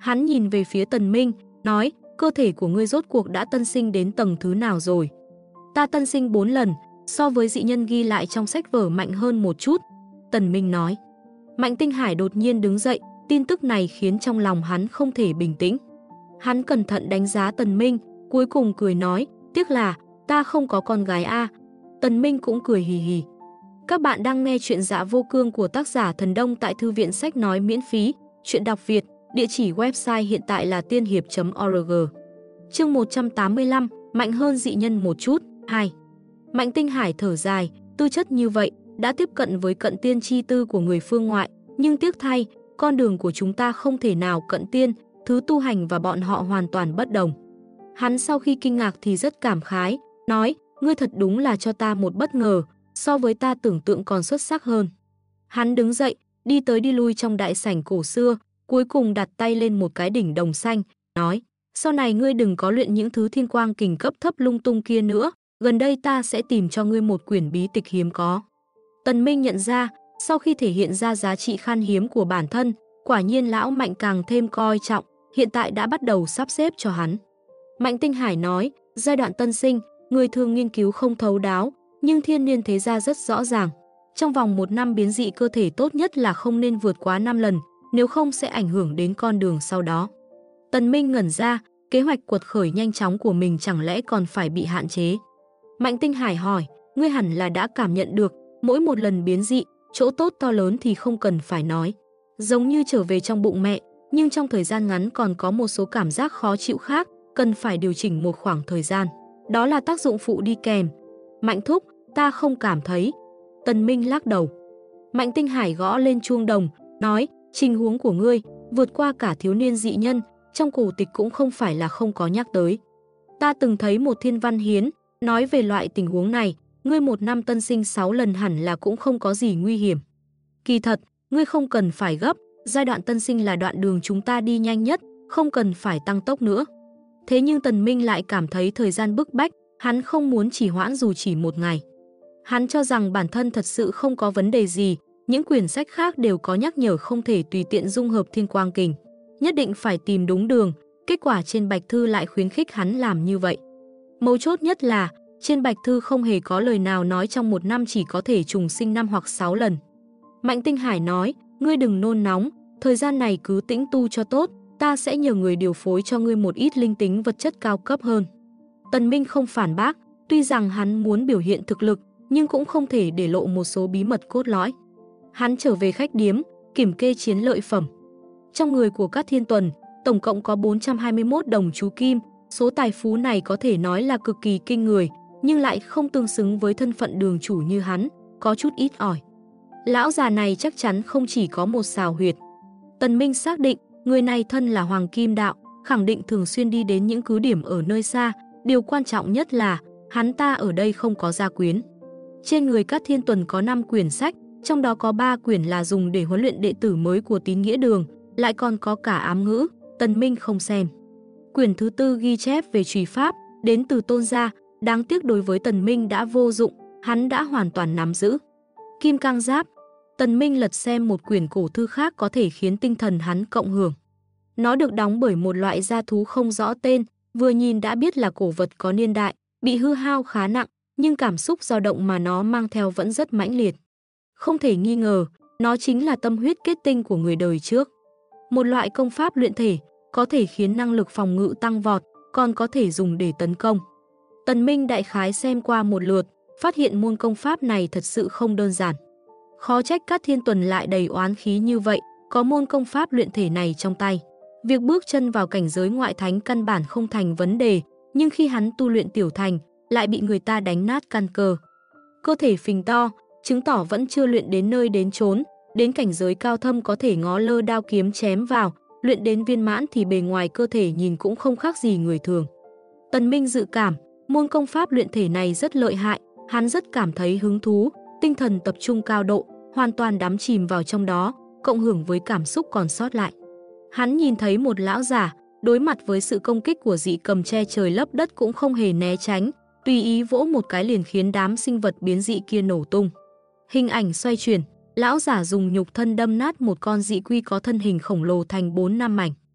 Hắn nhìn về phía Tần Minh, nói, cơ thể của ngươi rốt cuộc đã tân sinh đến tầng thứ nào rồi? Ta tân sinh 4 lần, so với dị nhân ghi lại trong sách vở mạnh hơn một chút, Tần Minh nói. Mạnh Tinh Hải đột nhiên đứng dậy, tin tức này khiến trong lòng hắn không thể bình tĩnh. Hắn cẩn thận đánh giá Tần Minh, cuối cùng cười nói, tiếc là ta không có con gái a. Tần Minh cũng cười hì hì. Các bạn đang nghe chuyện Dạ Vô Cương của tác giả Thần Đông tại thư viện sách nói miễn phí, chuyện đọc Việt, địa chỉ website hiện tại là tiên hiệp.org. Chương 185, mạnh hơn dị nhân một chút, 2. Mạnh Tinh Hải thở dài, tư chất như vậy, đã tiếp cận với cận tiên chi tư của người phương ngoại, nhưng tiếc thay, con đường của chúng ta không thể nào cận tiên, thứ tu hành và bọn họ hoàn toàn bất đồng. Hắn sau khi kinh ngạc thì rất cảm khái, nói, ngươi thật đúng là cho ta một bất ngờ, so với ta tưởng tượng còn xuất sắc hơn. Hắn đứng dậy, đi tới đi lui trong đại sảnh cổ xưa, cuối cùng đặt tay lên một cái đỉnh đồng xanh, nói, sau này ngươi đừng có luyện những thứ thiên quang kình cấp thấp lung tung kia nữa, gần đây ta sẽ tìm cho ngươi một quyển bí tịch hiếm có. Tần Minh nhận ra, sau khi thể hiện ra giá trị khan hiếm của bản thân, quả nhiên lão Mạnh càng thêm coi trọng, hiện tại đã bắt đầu sắp xếp cho hắn. Mạnh Tinh Hải nói, giai đoạn tân sinh, người thường nghiên cứu không thấu đáo, nhưng thiên niên thế gia rất rõ ràng. Trong vòng 1 năm biến dị cơ thể tốt nhất là không nên vượt quá 5 lần, nếu không sẽ ảnh hưởng đến con đường sau đó. Tần Minh ngẩn ra, kế hoạch quật khởi nhanh chóng của mình chẳng lẽ còn phải bị hạn chế. Mạnh Tinh Hải hỏi, ngươi hẳn là đã cảm nhận được, mỗi một lần biến dị, chỗ tốt to lớn thì không cần phải nói. Giống như trở về trong bụng mẹ, nhưng trong thời gian ngắn còn có một số cảm giác khó chịu khác, cần phải điều chỉnh một khoảng thời gian. Đó là tác dụng phụ đi kèm. Mạnh thúc, ta không cảm thấy. Tần Minh lắc đầu. Mạnh Tinh Hải gõ lên chuông đồng, nói, tình huống của ngươi, vượt qua cả thiếu niên dị nhân, trong cổ tịch cũng không phải là không có nhắc tới. Ta từng thấy một thiên văn hiến, nói về loại tình huống này, ngươi 1 năm tân sinh 6 lần hẳn là cũng không có gì nguy hiểm. Kỳ thật, ngươi không cần phải gấp, giai đoạn tân sinh là đoạn đường chúng ta đi nhanh nhất, không cần phải tăng tốc nữa. Thế nhưng Tần Minh lại cảm thấy thời gian bức bách, hắn không muốn chỉ hoãn dù chỉ 1 ngày. Hắn cho rằng bản thân thật sự không có vấn đề gì, những quyển sách khác đều có nhắc nhở không thể tùy tiện dung hợp thiên quang kình. Nhất định phải tìm đúng đường, kết quả trên Bạch Thư lại khuyến khích hắn làm như vậy. Mấu chốt nhất là, trên Bạch Thư không hề có lời nào nói trong 1 năm chỉ có thể trùng sinh 5 hoặc 6 lần. Mạnh Tinh Hải nói, ngươi đừng nôn nóng, thời gian này cứ tĩnh tu cho tốt, ta sẽ nhờ người điều phối cho ngươi một ít linh tính vật chất cao cấp hơn. Tần Minh không phản bác, tuy rằng hắn muốn biểu hiện thực lực, nhưng cũng không thể để lộ một số bí mật cốt lõi. Hắn trở về khách điếm, kiểm kê chiến lợi phẩm. Trong người của Cát Thiên Tuần, tổng cộng có 421 đồng chú kim, số tài phú này có thể nói là cực kỳ kinh người, nhưng lại không tương xứng với thân phận đường chủ như hắn, có chút ít ỏi. Lão già này chắc chắn không chỉ có một xào huyệt. Tần Minh xác định, người này thân là Hoàng Kim Đạo, khẳng định thường xuyên đi đến những cứ điểm ở nơi xa, điều quan trọng nhất là, hắn ta ở đây không có gia quyến. Trên người Cát Thiên Tuần có 5 quyển sách, trong đó có 3 quyển là dùng để huấn luyện đệ tử mới của Tín Nghĩa Đường, lại còn có cả ám ngữ, Tần Minh không xem. Quyển thứ 4 ghi chép về trùy pháp, đến từ Tôn gia, đáng tiếc đối với Tần Minh đã vô dụng, hắn đã hoàn toàn nắm giữ. Kim Cang Giáp, Tần Minh lật xem một quyển cổ thư khác có thể khiến tinh thần hắn cộng hưởng. Nó được đóng bởi một loại gia thú không rõ tên, vừa nhìn đã biết là cổ vật có niên đại, bị hư hao khá nặng, nhưng cảm xúc dao động mà nó mang theo vẫn rất mãnh liệt. Không thể nghi ngờ, nó chính là tâm huyết kết tinh của người đời trước. Một loại công pháp luyện thể, có thể khiến năng lực phòng ngự tăng vọt, còn có thể dùng để tấn công. Tần Minh đại khái xem qua một lượt, phát hiện môn công pháp này thật sự không đơn giản. Khó trách Cát Thiên Tuần lại đầy oán khí như vậy, có môn công pháp luyện thể này trong tay. Việc bước chân vào cảnh giới ngoại thánh căn bản không thành vấn đề, nhưng khi hắn tu luyện tiểu thành, lại bị người ta đánh nát căn cơ. Cơ thể phình to, chứng tỏ vẫn chưa luyện đến nơi đến chốn, đến cảnh giới cao thâm có thể ngó lơ đao kiếm chém vào, luyện đến viên mãn thì bề ngoài cơ thể nhìn cũng không khác gì người thường. Tần Minh dự cảm, môn công pháp luyện thể này rất lợi hại, hắn rất cảm thấy hứng thú, tinh thần tập trung cao độ, hoàn toàn đắm chìm vào trong đó, cộng hưởng với cảm xúc còn sót lại. Hắn nhìn thấy một lão giả, đối mặt với sự công kích của dị cầm che trời lấp đất cũng không hề né tránh, tùy ý vỗ một cái liền khiến đám sinh vật biến dị kia nổ tung. Hình ảnh xoay chuyển, lão giả dùng nhục thân đâm nát một con dị quy có thân hình khổng lồ thành 4-5 mảnh.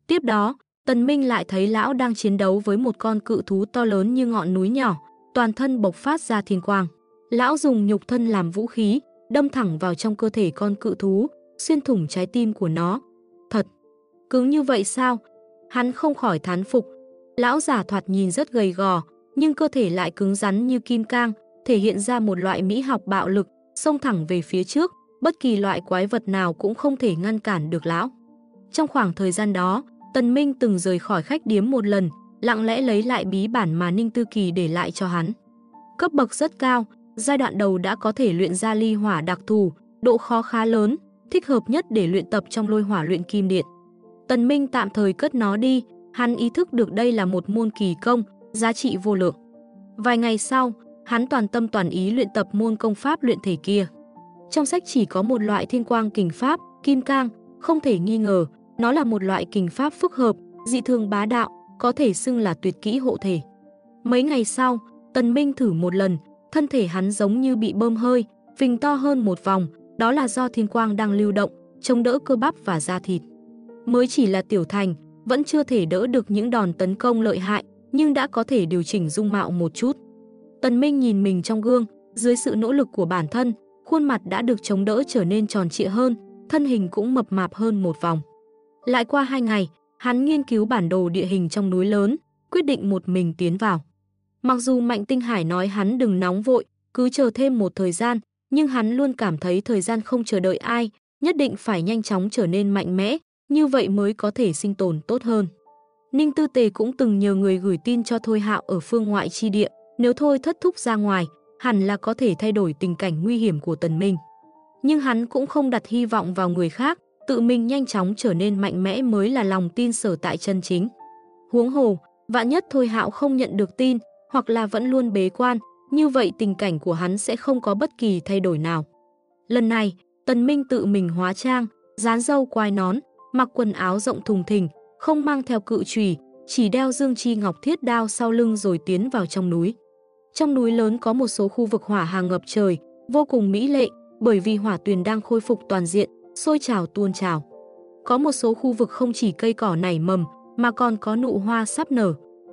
Tiếp đó, Tần Minh lại thấy lão đang chiến đấu với một con cự thú to lớn như ngọn núi nhỏ, toàn thân bộc phát ra thiên quang. Lão dùng nhục thân làm vũ khí, đâm thẳng vào trong cơ thể con cự thú, xuyên thủng trái tim của nó. Thật, cứng như vậy sao? Hắn không khỏi thán phục. Lão giả thoạt nhìn rất gầy gò, nhưng cơ thể lại cứng rắn như kim cang, thể hiện ra một loại mỹ học bạo lực, xông thẳng về phía trước, bất kỳ loại quái vật nào cũng không thể ngăn cản được lão. Trong khoảng thời gian đó, Tần Minh từng rời khỏi khách điếm một lần, lặng lẽ lấy lại bí bản mà Ninh Tư Kỳ để lại cho hắn. Cấp bậc rất cao, giai đoạn đầu đã có thể luyện ra ly hỏa đặc thù, độ khó khá lớn, thích hợp nhất để luyện tập trong lôi hỏa luyện kim điện. Tần Minh tạm thời cất nó đi, hắn ý thức được đây là một môn kỳ công, giá trị vô lượng. Vài ngày sau, hắn toàn tâm toàn ý luyện tập môn công pháp luyện thể kia. Trong sách chỉ có một loại thiên quang kình pháp, kim cang, không thể nghi ngờ, nó là một loại kình pháp phức hợp, dị thường bá đạo, có thể xưng là tuyệt kỹ hộ thể. Mấy ngày sau, Tần Minh thử một lần, thân thể hắn giống như bị bơm hơi, phình to hơn một vòng, đó là do thiên quang đang lưu động, chống đỡ cơ bắp và da thịt. Mới chỉ là tiểu thành, vẫn chưa thể đỡ được những đòn tấn công lợi hại, nhưng đã có thể điều chỉnh dung mạo một chút. Tần Minh nhìn mình trong gương, dưới sự nỗ lực của bản thân, khuôn mặt đã được chống đỡ trở nên tròn trịa hơn, thân hình cũng mập mạp hơn một vòng. Lại qua 2 ngày, hắn nghiên cứu bản đồ địa hình trong núi lớn, quyết định một mình tiến vào. Mặc dù Mạnh Tinh Hải nói hắn đừng nóng vội, cứ chờ thêm một thời gian, nhưng hắn luôn cảm thấy thời gian không chờ đợi ai, nhất định phải nhanh chóng trở nên mạnh mẽ, như vậy mới có thể sinh tồn tốt hơn. Ninh Tư Tề cũng từng nhờ người gửi tin cho Thôi Hạo ở phương ngoại chi địa, nếu Thôi thất thúc ra ngoài, hẳn là có thể thay đổi tình cảnh nguy hiểm của Tần Minh. Nhưng hắn cũng không đặt hy vọng vào người khác, tự mình nhanh chóng trở nên mạnh mẽ mới là lòng tin sở tại chân chính. Huống hồ, vạn nhất Thôi Hạo không nhận được tin, hoặc là vẫn luôn bế quan, như vậy tình cảnh của hắn sẽ không có bất kỳ thay đổi nào. Lần này, Tần Minh tự mình hóa trang, dán râu quai nón, mặc quần áo rộng thùng thình, không mang theo cự chùy, chỉ đeo dương chi ngọc thiết đao sau lưng rồi tiến vào trong núi. Trong núi lớn có một số khu vực hỏa hàng ngập trời, vô cùng mỹ lệ, bởi vì hỏa tuyền đang khôi phục toàn diện, sôi trào tuôn trào. Có một số khu vực không chỉ cây cỏ nảy mầm, mà còn có nụ hoa sắp nở.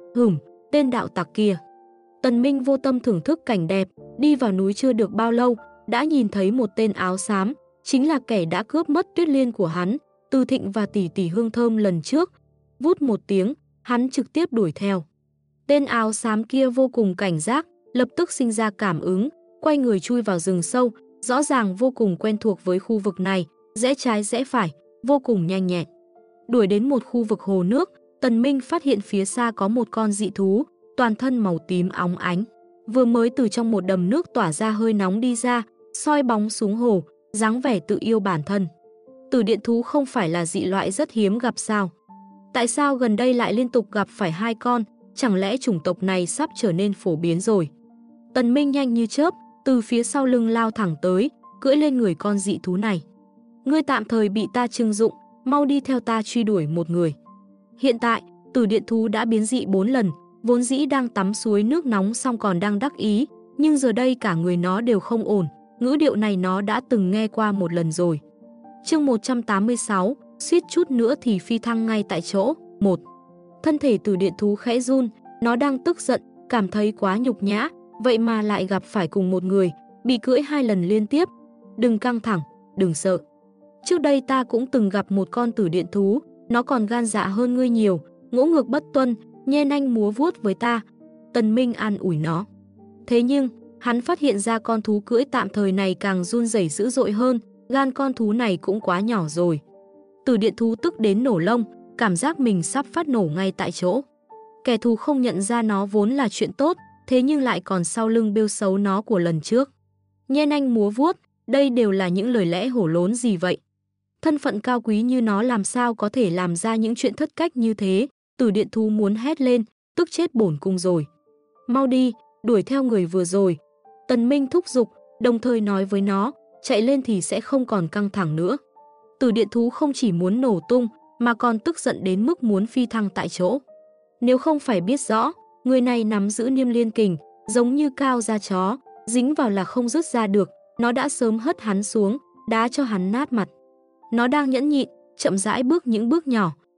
Tên đạo tặc kia. Tần Minh vô tâm thưởng thức cảnh đẹp, đi vào núi chưa được bao lâu, đã nhìn thấy một tên áo xám, chính là kẻ đã cướp mất Tuyết Liên của hắn, Từ Thịnh và tỷ tỷ Hương Thơm lần trước. Vút một tiếng, hắn trực tiếp đuổi theo. Tên áo xám kia vô cùng cảnh giác, lập tức sinh ra cảm ứng, quay người chui vào rừng sâu, rõ ràng vô cùng quen thuộc với khu vực này, rẽ trái rẽ phải, vô cùng nhanh nhẹn. Đuổi đến một khu vực hồ nước, Tần Minh phát hiện phía xa có một con dị thú, toàn thân màu tím óng ánh. Vừa mới từ trong một đầm nước tỏa ra hơi nóng đi ra, soi bóng xuống hồ, dáng vẻ tự yêu bản thân. Tử điện thú không phải là dị loại rất hiếm gặp sao? Tại sao gần đây lại liên tục gặp phải 2 con, chẳng lẽ chủng tộc này sắp trở nên phổ biến rồi? Tần Minh nhanh như chớp, từ phía sau lưng lao thẳng tới, cưỡi lên người con dị thú này. Ngươi tạm thời bị ta trưng dụng, mau đi theo ta truy đuổi một người. Hiện tại, tử điện thú đã biến dị 4 lần, vốn dĩ đang tắm suối nước nóng xong còn đang đắc ý, nhưng giờ đây cả người nó đều không ổn, ngữ điệu này nó đã từng nghe qua một lần rồi. Chương 186, suýt chút nữa thì phi thăng ngay tại chỗ. 1. Thân thể tử điện thú khẽ run, nó đang tức giận, cảm thấy quá nhục nhã, vậy mà lại gặp phải cùng một người, bị cưỡi 2 lần liên tiếp. Đừng căng thẳng, đừng sợ. Trước đây ta cũng từng gặp một con tử điện thú, nó còn gan dạ hơn ngươi nhiều, ngỗ ngược bất tuân, nhe nanh múa vuốt với ta. Tần Minh an ủi nó. Thế nhưng, hắn phát hiện ra con thú cưỡi tạm thời này càng run rẩy dữ dội hơn, gan con thú này cũng quá nhỏ rồi. Tử điện thú tức đến nổ lông, cảm giác mình sắp phát nổ ngay tại chỗ. Kẻ thù không nhận ra nó vốn là chuyện tốt, thế nhưng lại còn sau lưng bêu xấu nó của lần trước. Nhe nanh múa vuốt, đây đều là những lời lẽ hổ lốn gì vậy? Thân phận cao quý như nó làm sao có thể làm ra những chuyện thất cách như thế? Tử điện thú muốn hét lên, tức chết bổn cung rồi. Mau đi, đuổi theo người vừa rồi. Tần Minh thúc giục, đồng thời nói với nó, chạy lên thì sẽ không còn căng thẳng nữa. Tử điện thú không chỉ muốn nổ tung, mà còn tức giận đến mức muốn phi thăng tại chỗ. Nếu không phải biết rõ, người này nắm giữ Niêm Liên Kình, giống như cao da chó, dính vào là không rút ra được, nó đã sớm hất hắn xuống, đá cho hắn nát mặt. Nó đang nhẫn nhịn, chậm rãi bước những bước nhỏ,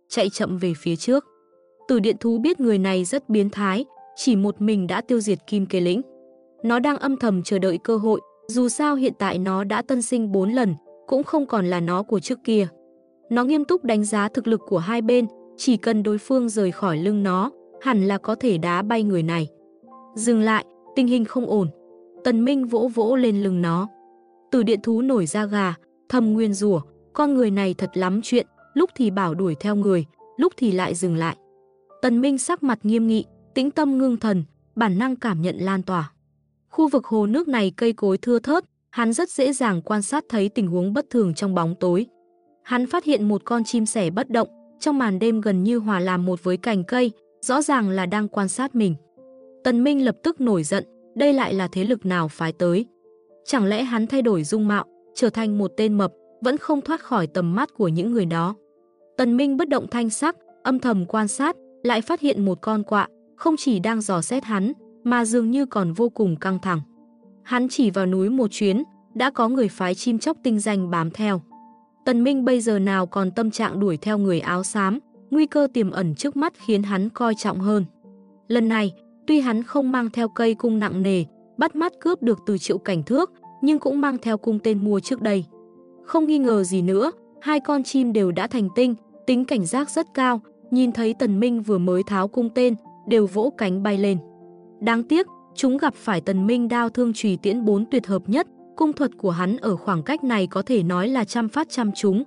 chạy chậm về phía trước. Tử điện thú biết người này rất biến thái, chỉ một mình đã tiêu diệt Kim Kế Lĩnh. Nó đang âm thầm chờ đợi cơ hội, dù sao hiện tại nó đã tân sinh 4 lần, cũng không còn là nó của trước kia. Nó nghiêm túc đánh giá thực lực của hai bên, chỉ cần đối phương rời khỏi lưng nó, hẳn là có thể đá bay người này. Dừng lại, tình hình không ổn. Tần Minh vỗ vỗ lên lưng nó. Tử điện thú nổi da gà, thầm nguyên rủa, con người này thật lắm chuyện, lúc thì bảo đuổi theo người, lúc thì lại dừng lại. Tần Minh sắc mặt nghiêm nghị, tĩnh tâm ngưng thần, bản năng cảm nhận lan tỏa. Khu vực hồ nước này cây cối thưa thớt, hắn rất dễ dàng quan sát thấy tình huống bất thường trong bóng tối. Hắn phát hiện một con chim sẻ bất động, trong màn đêm gần như hòa làm một với cành cây, rõ ràng là đang quan sát mình. Tần Minh lập tức nổi giận, đây lại là thế lực nào phái tới? Chẳng lẽ hắn thay đổi dung mạo, trở thành một tên mập, vẫn không thoát khỏi tầm mắt của những người đó? Tần Minh bất động thanh sắc, âm thầm quan sát, lại phát hiện một con quạ, không chỉ đang dò xét hắn, mà dường như còn vô cùng căng thẳng. Hắn chỉ vào núi một chuyến, đã có người phái chim chóc tinh danh bám theo. Tần Minh bây giờ nào còn tâm trạng đuổi theo người áo xám, nguy cơ tiềm ẩn trước mắt khiến hắn coi trọng hơn. Lần này, tuy hắn không mang theo cây cung nặng nề, bắt mắt cướp được từ Triệu Cảnh Thước, nhưng cũng mang theo cung tên mua trước đây. Không nghi ngờ gì nữa, hai con chim đều đã thành tinh, tính cảnh giác rất cao, nhìn thấy Tần Minh vừa mới tháo cung tên, đều vỗ cánh bay lên. Đáng tiếc, chúng gặp phải Tần Minh đao thương chùy tiễn 4 tuyệt hợp nhất, cung thuật của hắn ở khoảng cách này có thể nói là trăm phát trăm trúng.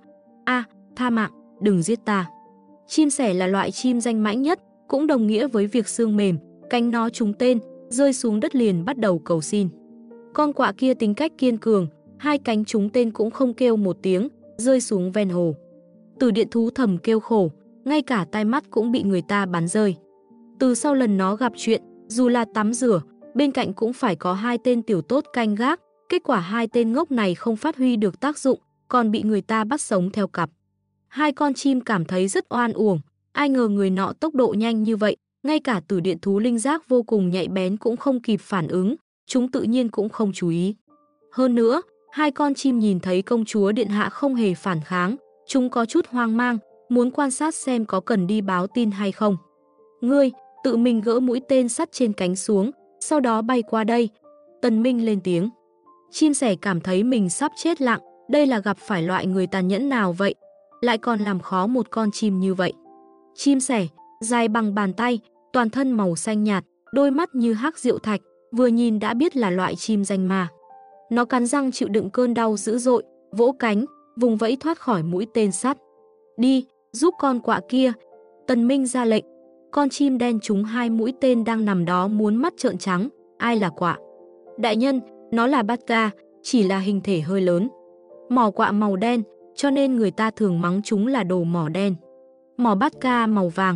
Tha mạng, đừng giết ta. Chim sẻ là loại chim danh mãnh nhất, cũng đồng nghĩa với việc xương mềm, cánh nó trúng tên, rơi xuống đất liền bắt đầu cầu xin. Con quạ kia tính cách kiên cường, hai cánh trúng tên cũng không kêu một tiếng, rơi xuống ven hồ. Tử điện thú thầm kêu khổ, ngay cả tai mắt cũng bị người ta bắn rơi. Từ sau lần nó gặp chuyện, dù là tắm rửa, bên cạnh cũng phải có hai tên tiểu tốt canh gác, kết quả hai tên ngốc này không phát huy được tác dụng, còn bị người ta bắt sống theo cặp. Hai con chim cảm thấy rất oan uổng, ai ngờ người nọ tốc độ nhanh như vậy, ngay cả tử điện thú linh giác vô cùng nhạy bén cũng không kịp phản ứng, chúng tự nhiên cũng không chú ý. Hơn nữa, hai con chim nhìn thấy công chúa điện hạ không hề phản kháng, chúng có chút hoang mang, muốn quan sát xem có cần đi báo tin hay không. Ngươi, tự mình gỡ mũi tên sắt trên cánh xuống, sau đó bay qua đây. Tần Minh lên tiếng. Chim sẻ cảm thấy mình sắp chết lặng, đây là gặp phải loại người tàn nhẫn nào vậy? Lại còn làm khó một con chim như vậy. Chim sẻ, dài bằng bàn tay, toàn thân màu xanh nhạt, đôi mắt như hắc diệu thạch, vừa nhìn đã biết là loại chim danh ma. Nó cắn răng chịu đựng cơn đau dữ dội, vỗ cánh, vùng vẫy thoát khỏi mũi tên sắt. Đi, giúp con quạ kia. Tần Minh ra lệnh. Con chim đen trúng hai mũi tên đang nằm đó muốn mắt trợn trắng. Ai là quạ? Đại nhân, nó là bát ca, chỉ là hình thể hơi lớn. Mỏ quạ màu đen, cho nên người ta thường mắng chúng là đồ mỏ đen. Mỏ bát ca màu vàng,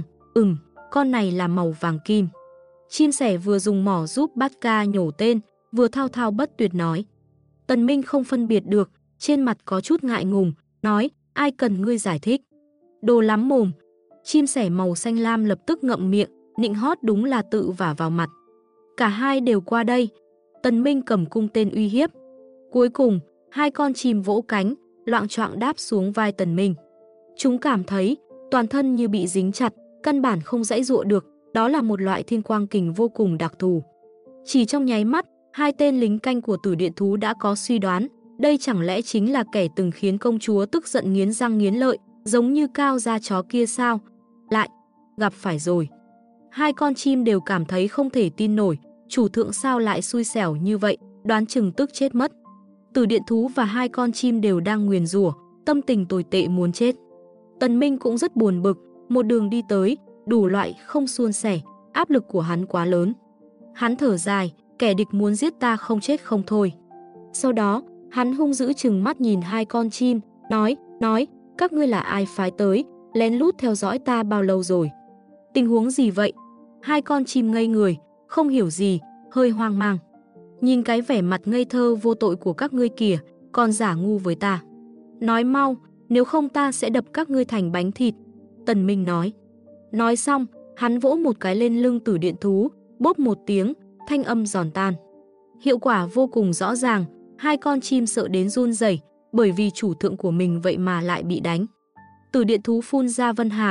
con này là màu vàng kim. Chim sẻ vừa dùng mỏ giúp bát ca nhổ tên, vừa thao thao bất tuyệt nói. Tần Minh không phân biệt được, trên mặt có chút ngại ngùng, nói, ai cần ngươi giải thích. Đồ lắm mồm. Chim sẻ màu xanh lam lập tức ngậm miệng, nịnh hót đúng là tự vả vào mặt. Cả hai đều qua đây. Tần Minh cầm cung tên uy hiếp. Cuối cùng, hai con chim vỗ cánh, loạng choạng đáp xuống vai Tần Minh. Chúng cảm thấy toàn thân như bị dính chặt, căn bản không giãy giụa được, đó là một loại thiên quang kình vô cùng đặc thù. Chỉ trong nháy mắt, hai tên lính canh của tử điện thú đã có suy đoán, đây chẳng lẽ chính là kẻ từng khiến công chúa tức giận nghiến răng nghiến lợi, giống như cao da chó kia sao? Lại, gặp phải rồi. Hai con chim đều cảm thấy không thể tin nổi, chủ thượng sao lại xui xẻo như vậy, đoán chừng tức chết mất. Tử điện thú và hai con chim đều đang nguyền rủa, tâm tình tồi tệ muốn chết. Tần Minh cũng rất buồn bực, một đường đi tới, đủ loại không suôn sẻ, áp lực của hắn quá lớn. Hắn thở dài, kẻ địch muốn giết ta không chết không thôi. Sau đó, hắn hung dữ trừng mắt nhìn hai con chim, nói, các ngươi là ai phái tới, lén lút theo dõi ta bao lâu rồi? Tình huống gì vậy? Hai con chim ngây người, không hiểu gì, hơi hoang mang. Nhìn cái vẻ mặt ngây thơ vô tội của các ngươi kìa, còn giả ngu với ta. Nói mau, nếu không ta sẽ đập các ngươi thành bánh thịt. Tần Minh nói. Nói xong, hắn vỗ một cái lên lưng tử điện thú, bốp một tiếng, thanh âm giòn tan. Hiệu quả vô cùng rõ ràng, hai con chim sợ đến run rẩy, bởi vì chủ thượng của mình vậy mà lại bị đánh. Tử điện thú phun ra vân hà,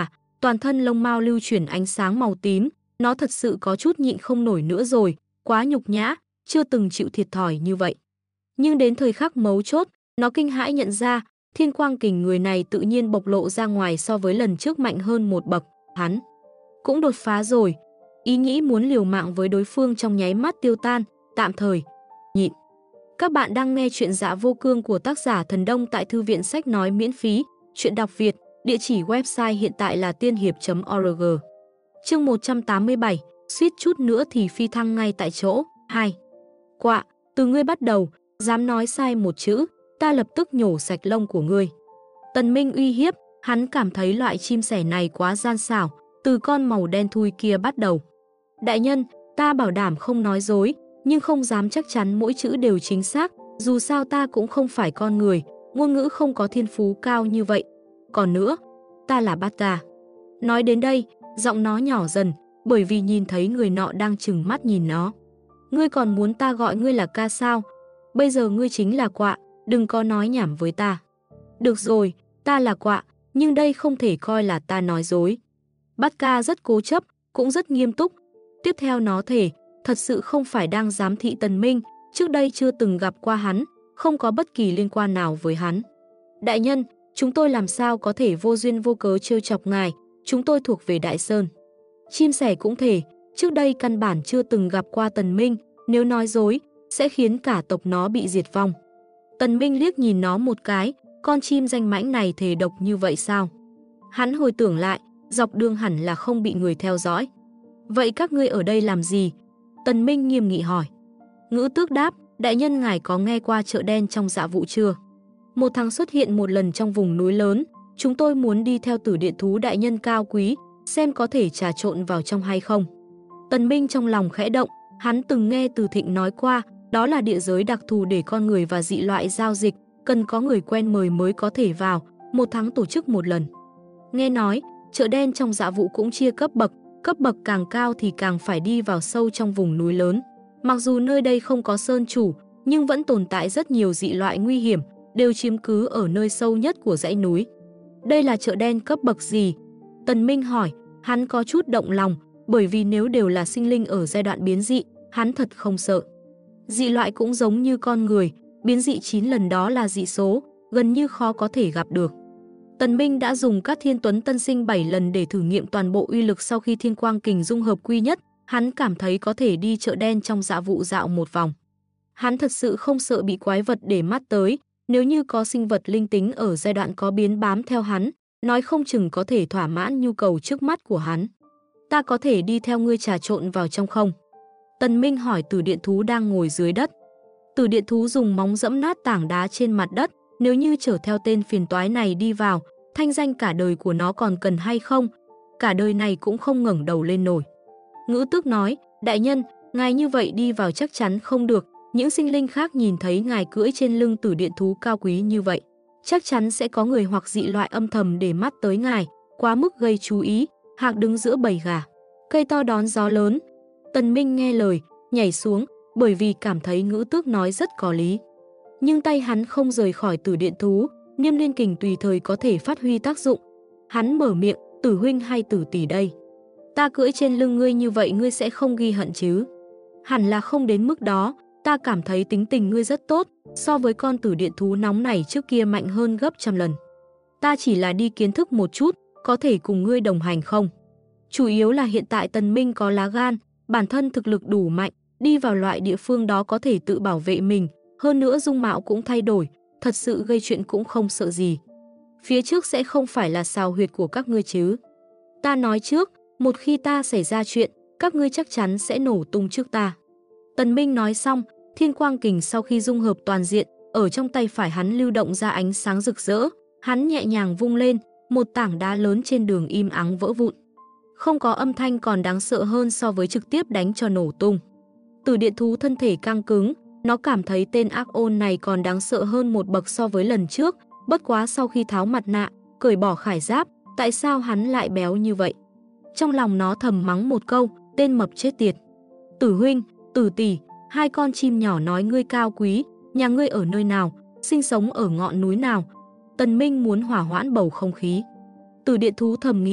toàn thân lông mao lưu chuyển ánh sáng màu tím, nó thật sự có chút nhịn không nổi nữa rồi, quá nhục nhã, chưa từng chịu thiệt thòi như vậy. Nhưng đến thời khắc mấu chốt, nó kinh hãi nhận ra, Thiên Quang Kình người này tự nhiên bộc lộ ra ngoài so với lần trước mạnh hơn một bậc, hắn cũng đột phá rồi. Ý nghĩ muốn liều mạng với đối phương trong nháy mắt tiêu tan, tạm thời nhịn. Các bạn đang nghe chuyện Dạ Vô Cương của tác giả Thần Đông tại thư viện sách nói miễn phí, chuyện đọc Việt, địa chỉ website hiện tại là tiên hiệp.org. Chương 187, suýt chút nữa thì phi thăng ngay tại chỗ. 2. Quạ, từ ngươi bắt đầu, dám nói sai một chữ, ta lập tức nhổ sạch lông của ngươi. Tần Minh uy hiếp, hắn cảm thấy loại chim sẻ này quá gian xảo, từ con màu đen thui kia bắt đầu. Đại nhân, ta bảo đảm không nói dối, nhưng không dám chắc chắn mỗi chữ đều chính xác, dù sao ta cũng không phải con người, ngôn ngữ không có thiên phú cao như vậy. Còn nữa, ta là Bát-ca. Nói đến đây, giọng nó nhỏ dần, bởi vì nhìn thấy người nọ đang trừng mắt nhìn nó. Ngươi còn muốn ta gọi ngươi là ca sao? Bây giờ ngươi chính là quạ, đừng có nói nhảm với ta. Được rồi, ta là quạ, nhưng đây không thể coi là ta nói dối. Bát-ca rất cố chấp, cũng rất nghiêm túc. Tiếp theo nó thề, thật sự không phải đang giám thị Tần Minh, trước đây chưa từng gặp qua hắn, không có bất kỳ liên quan nào với hắn. Đại nhân, chúng tôi làm sao có thể vô duyên vô cớ trêu chọc ngài, chúng tôi thuộc về Đại Sơn. Chim sẻ cũng thề, trước đây căn bản chưa từng gặp qua Tần Minh, nếu nói dối, sẽ khiến cả tộc nó bị diệt vong. Tần Minh liếc nhìn nó một cái, con chim danh mãnh này thề độc như vậy sao? Hắn hồi tưởng lại, dọc đường hẳn là không bị người theo dõi. Vậy các ngươi ở đây làm gì? Tần Minh nghiêm nghị hỏi. Ngữ Tước đáp, đại nhân ngài có nghe qua chợ đen trong Dạ Vụ chưa? Một tháng xuất hiện một lần trong vùng núi lớn, chúng tôi muốn đi theo Tử Điện Thú đại nhân cao quý, xem có thể trà trộn vào trong hay không. Tần Minh trong lòng khẽ động, hắn từng nghe Từ Thịnh nói qua, đó là địa giới đặc thù để con người và dị loại giao dịch, cần có người quen mời mới có thể vào, một tháng tổ chức một lần. Nghe nói, chợ đen trong Dạ Vụ cũng chia cấp bậc càng cao thì càng phải đi vào sâu trong vùng núi lớn. Mặc dù nơi đây không có sơn chủ, nhưng vẫn tồn tại rất nhiều dị loại nguy hiểm, đều chiếm cứ ở nơi sâu nhất của dãy núi. Đây là chợ đen cấp bậc gì? Tần Minh hỏi, hắn có chút động lòng, bởi vì nếu đều là sinh linh ở giai đoạn biến dị, hắn thật không sợ. Dị loại cũng giống như con người, biến dị 9 lần đó là dị số, gần như khó có thể gặp được. Tần Minh đã dùng các thiên tuấn tân sinh 7 lần để thử nghiệm toàn bộ uy lực sau khi Thiên Quang Kình dung hợp quy nhất, hắn cảm thấy có thể đi chợ đen trong Dạ Vụ dạo một vòng. Hắn thật sự không sợ bị quái vật để mắt tới, nếu như có sinh vật linh tính ở giai đoạn có biến bám theo hắn, nói không chừng có thể thỏa mãn nhu cầu trước mắt của hắn. Ta có thể đi theo ngươi trà trộn vào trong không? Tần Minh hỏi Tử Điện Thú đang ngồi dưới đất. Tử Điện Thú dùng móng giẫm nát tảng đá trên mặt đất, nếu như chở theo tên phiền toái này đi vào, thanh danh cả đời của nó còn cần hay không? Cả đời này cũng không ngẩng đầu lên nổi. Ngữ Tước nói, đại nhân, ngài như vậy đi vào chắc chắn không được, những sinh linh khác nhìn thấy ngài cưỡi trên lưng Tử Điện Thú cao quý như vậy, chắc chắn sẽ có người hoặc dị loại âm thầm để mắt tới ngài, quá mức gây chú ý, hạc đứng giữa bầy gà. Cây to đón gió lớn. Tần Minh nghe lời, nhảy xuống, bởi vì cảm thấy Ngữ Tước nói rất có lý. Nhưng tay hắn không rời khỏi Tử Điện Thú, Niêm Liên Kình tùy thời có thể phát huy tác dụng. Hắn mở miệng, Tử huynh hay Tử tỷ đây? Ta cưỡi trên lưng ngươi như vậy ngươi sẽ không ghi hận chứ? Hẳn là không đến mức đó, ta cảm thấy tính tình ngươi rất tốt, so với con Tử Điện Thú nóng này trước kia mạnh hơn gấp trăm lần. Ta chỉ là đi kiến thức một chút, có thể cùng ngươi đồng hành không? Chủ yếu là hiện tại Tần Minh có lá gan, bản thân thực lực đủ mạnh, đi vào loại địa phương đó có thể tự bảo vệ mình, hơn nữa dung mạo cũng thay đổi, thật sự gây chuyện cũng không sợ gì. Phía trước sẽ không phải là xào huyệt của các ngươi chứ? Ta nói trước, một khi ta xảy ra chuyện, các ngươi chắc chắn sẽ nổ tung trước ta. Tần Minh nói xong, Thiên Quang Kình sau khi dung hợp toàn diện, ở trong tay phải hắn lưu động ra ánh sáng rực rỡ, hắn nhẹ nhàng vung lên, một tảng đá lớn trên đường im ắng vỡ vụn. Không có âm thanh còn đáng sợ hơn so với trực tiếp đánh cho nổ tung. Tử Điện Thú thân thể căng cứng, nó cảm thấy tên ác ôn này còn đáng sợ hơn một bậc so với lần trước, bất quá sau khi tháo mặt nạ, cởi bỏ khải giáp, tại sao hắn lại béo như vậy? Trong lòng nó thầm mắng một câu, tên mập chết tiệt. Tử huynh, Tử tỷ, hai con chim nhỏ nói ngươi cao quý, nhà ngươi ở nơi nào, sinh sống ở ngọn núi nào? Tần Minh muốn hỏa hoãn bầu không khí. Tử Điện Thú thầm nghĩ,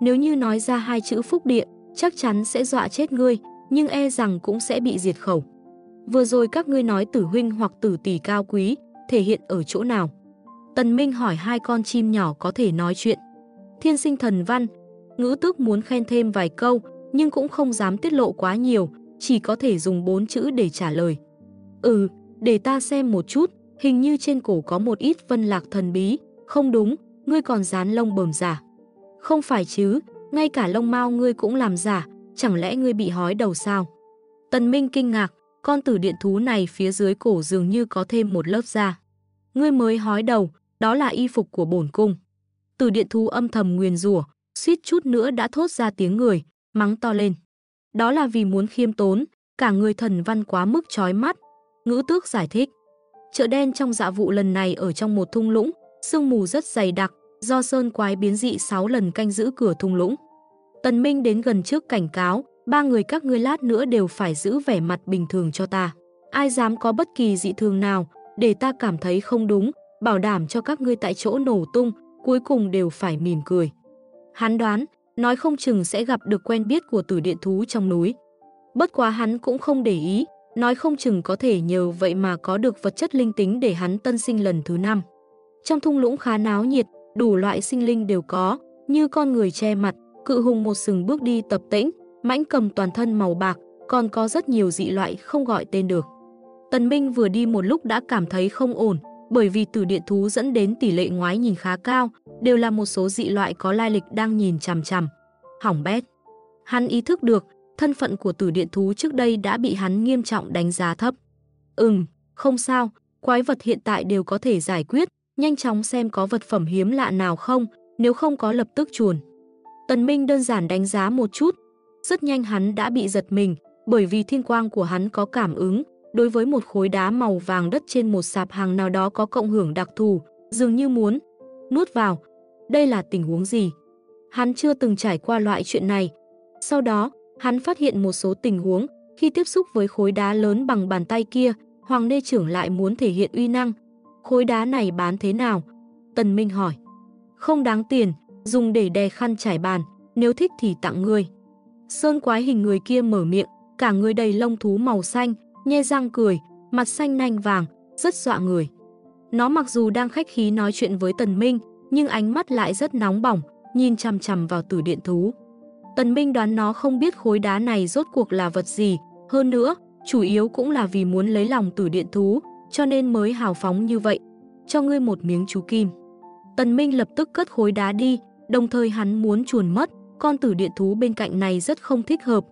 Nếu như nói ra hai chữ phúc địa, chắc chắn sẽ dọa chết ngươi, nhưng e rằng cũng sẽ bị diệt khẩu. Vừa rồi các ngươi nói tử huynh hoặc tử tỷ cao quý, thể hiện ở chỗ nào? Tần Minh hỏi hai con chim nhỏ có thể nói chuyện. Thiên sinh thần văn, Ngữ Tước muốn khen thêm vài câu, nhưng cũng không dám tiết lộ quá nhiều, chỉ có thể dùng 4 chữ để trả lời. Để ta xem một chút, hình như trên cổ có một ít vân lạc thần bí. Không đúng, ngươi còn dán lông bờm giả. Không phải chứ, ngay cả lông mao ngươi cũng làm giả, chẳng lẽ ngươi bị hói đầu sao? Tần Minh kinh ngạc, con tử điện thú này phía dưới cổ dường như có thêm một lớp da. Ngươi mới hói đầu, đó là y phục của bổn cung. Tử điện thú âm thầm nguyền rủa, suýt chút nữa đã thốt ra tiếng người, mắng to lên. Đó là vì muốn khiêm tốn, cả người thần văn quá mức chói mắt. Ngữ Tước giải thích. Chợ đen trong dạ vụ lần này ở trong một thung lũng, sương mù rất dày đặc, do sơn quái biến dị 6 lần canh giữ cửa thung lũng. Tần Minh đến gần trước cảnh cáo, 3 người các ngươi lát nữa đều phải giữ vẻ mặt bình thường cho ta. Ai dám có bất kỳ dị thường nào, để ta cảm thấy không đúng, bảo đảm cho các ngươi tại chỗ nổ tung, cuối cùng đều phải mỉm cười. Hắn đoán, nói không chừng sẽ gặp được quen biết của tử điện thú trong núi. Bất quá hắn cũng không để ý, nói không chừng có thể nhờ vậy mà có được vật chất linh tính để hắn tân sinh lần thứ 5. Trong thung lũng khá náo nhiệt, đủ loại sinh linh đều có, như con người che mặt, cự hùng một sừng bước đi tập tễnh, mãnh cầm toàn thân màu bạc, còn có rất nhiều dị loại không gọi tên được. Tần Minh vừa đi một lúc đã cảm thấy không ổn, bởi vì tử điện thú dẫn đến tỷ lệ ngoái nhìn khá cao, đều là một số dị loại có lai lịch đang nhìn chằm chằm. Hỏng bét. Hắn ý thức được, thân phận của tử điện thú trước đây đã bị hắn nghiêm trọng đánh giá thấp. Không sao, quái vật hiện tại đều có thể giải quyết, nhanh chóng xem có vật phẩm hiếm lạ nào không, nếu không có lập tức chuồn. Tần Minh đơn giản đánh giá một chút, rất nhanh hắn đã bị giật mình, bởi vì thiên quang của hắn có cảm ứng, đối với một khối đá màu vàng đất trên một sạp hàng nào đó có cộng hưởng đặc thù, dường như muốn nuốt vào. Đây là tình huống gì? Hắn chưa từng trải qua loại chuyện này. Sau đó, hắn phát hiện một số tình huống, khi tiếp xúc với khối đá lớn bằng bàn tay kia, Hoàng Nê trưởng lại muốn thể hiện uy năng. Khối đá này bán thế nào? Tần Minh hỏi. Không đáng tiền, dùng để đè khăn trải bàn, nếu thích thì tặng ngươi. Sơn quái hình người kia mở miệng, cả người đầy lông thú màu xanh, nhe răng cười, mặt xanh nanh vàng, rất dọa người. Nó mặc dù đang khách khí nói chuyện với Tần Minh, nhưng ánh mắt lại rất nóng bỏng, nhìn chằm chằm vào tử điện thú. Tần Minh đoán nó không biết khối đá này rốt cuộc là vật gì, hơn nữa, chủ yếu cũng là vì muốn lấy lòng tử điện thú, cho nên mới hào phóng như vậy. Cho ngươi một miếng chú kim. Tần Minh lập tức cất khối đá đi, đồng thời hắn muốn chuồn mất, con tử điện thú bên cạnh này rất không thích hợp.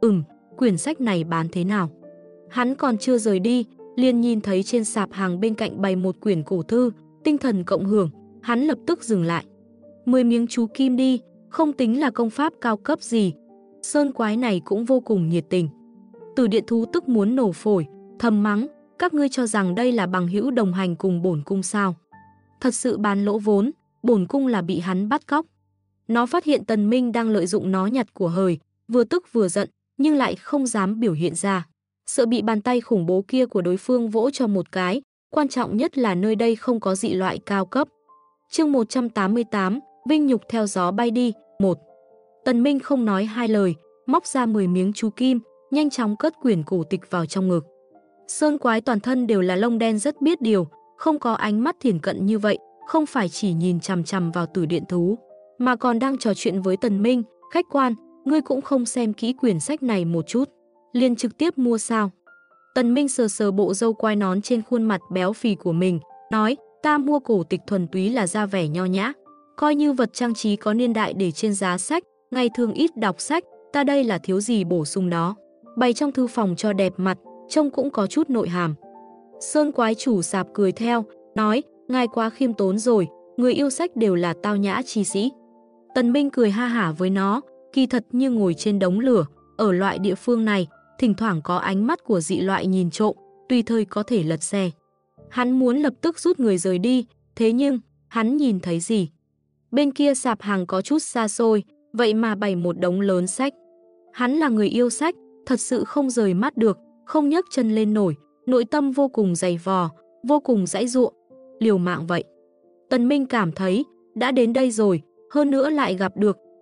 Quyển sách này bán thế nào? Hắn còn chưa rời đi, liền nhìn thấy trên sạp hàng bên cạnh bày một quyển cổ thư, tinh thần cộng hưởng, hắn lập tức dừng lại. 10 miếng chú kim đi, không tính là công pháp cao cấp gì. Sơn quái này cũng vô cùng nhiệt tình. Tử điện thú tức muốn nổ phổi, thầm mắng, các ngươi cho rằng đây là bằng hữu đồng hành cùng bổn cung sao? Thật sự bán lỗ vốn, bổn cung là bị hắn bắt cóc. Nó phát hiện Tần Minh đang lợi dụng nó nhặt của hời, vừa tức vừa giận, nhưng lại không dám biểu hiện ra. Sợ bị bàn tay khủng bố kia của đối phương vỗ cho một cái, quan trọng nhất là nơi đây không có dị loại cao cấp. Chương 188, vinh nhục theo gió bay đi, 1. Tần Minh không nói hai lời, móc ra 10 miếng chú kim, nhanh chóng cất quyển cổ tịch vào trong ngực. Sơn quái toàn thân đều là lông đen rất biết điều, không có ánh mắt thiển cận như vậy, không phải chỉ nhìn chằm chằm vào tử điện thú, mà còn đang trò chuyện với Tần Minh. Khách quan, ngươi cũng không xem kỹ quyển sách này một chút, liền trực tiếp mua sao? Tần Minh sờ sờ bộ râu quai nón trên khuôn mặt béo phì của mình, nói, ta mua cổ tịch thuần túy là ra vẻ nho nhã, coi như vật trang trí có niên đại để trên giá sách, ngày thường ít đọc sách, ta đây là thiếu gì bổ sung đó. Bày trong thư phòng cho đẹp mặt, trông cũng có chút nội hàm. Sơn quái chủ sạp cười theo, nói, ngài quá khiêm tốn rồi, người yêu sách đều là tao nhã chi sĩ. Tần Minh cười ha hả với nó, kỳ thật như ngồi trên đống lửa, ở loại địa phương này, thỉnh thoảng có ánh mắt của dị loại nhìn trộm, tùy thời có thể lật xe. Hắn muốn lập tức rút người rời đi, thế nhưng, hắn nhìn thấy gì? Bên kia sạp hàng có chút xa xôi, vậy mà bày một đống lớn sách. Hắn là người yêu sách, thật sự không rời mắt được, không nhấc chân lên nổi, nội tâm vô cùng dày vò, vô cùng giãy giụa, liều mạng vậy. Tần Minh cảm thấy, đã đến đây rồi, hơn nữa lại gặp được,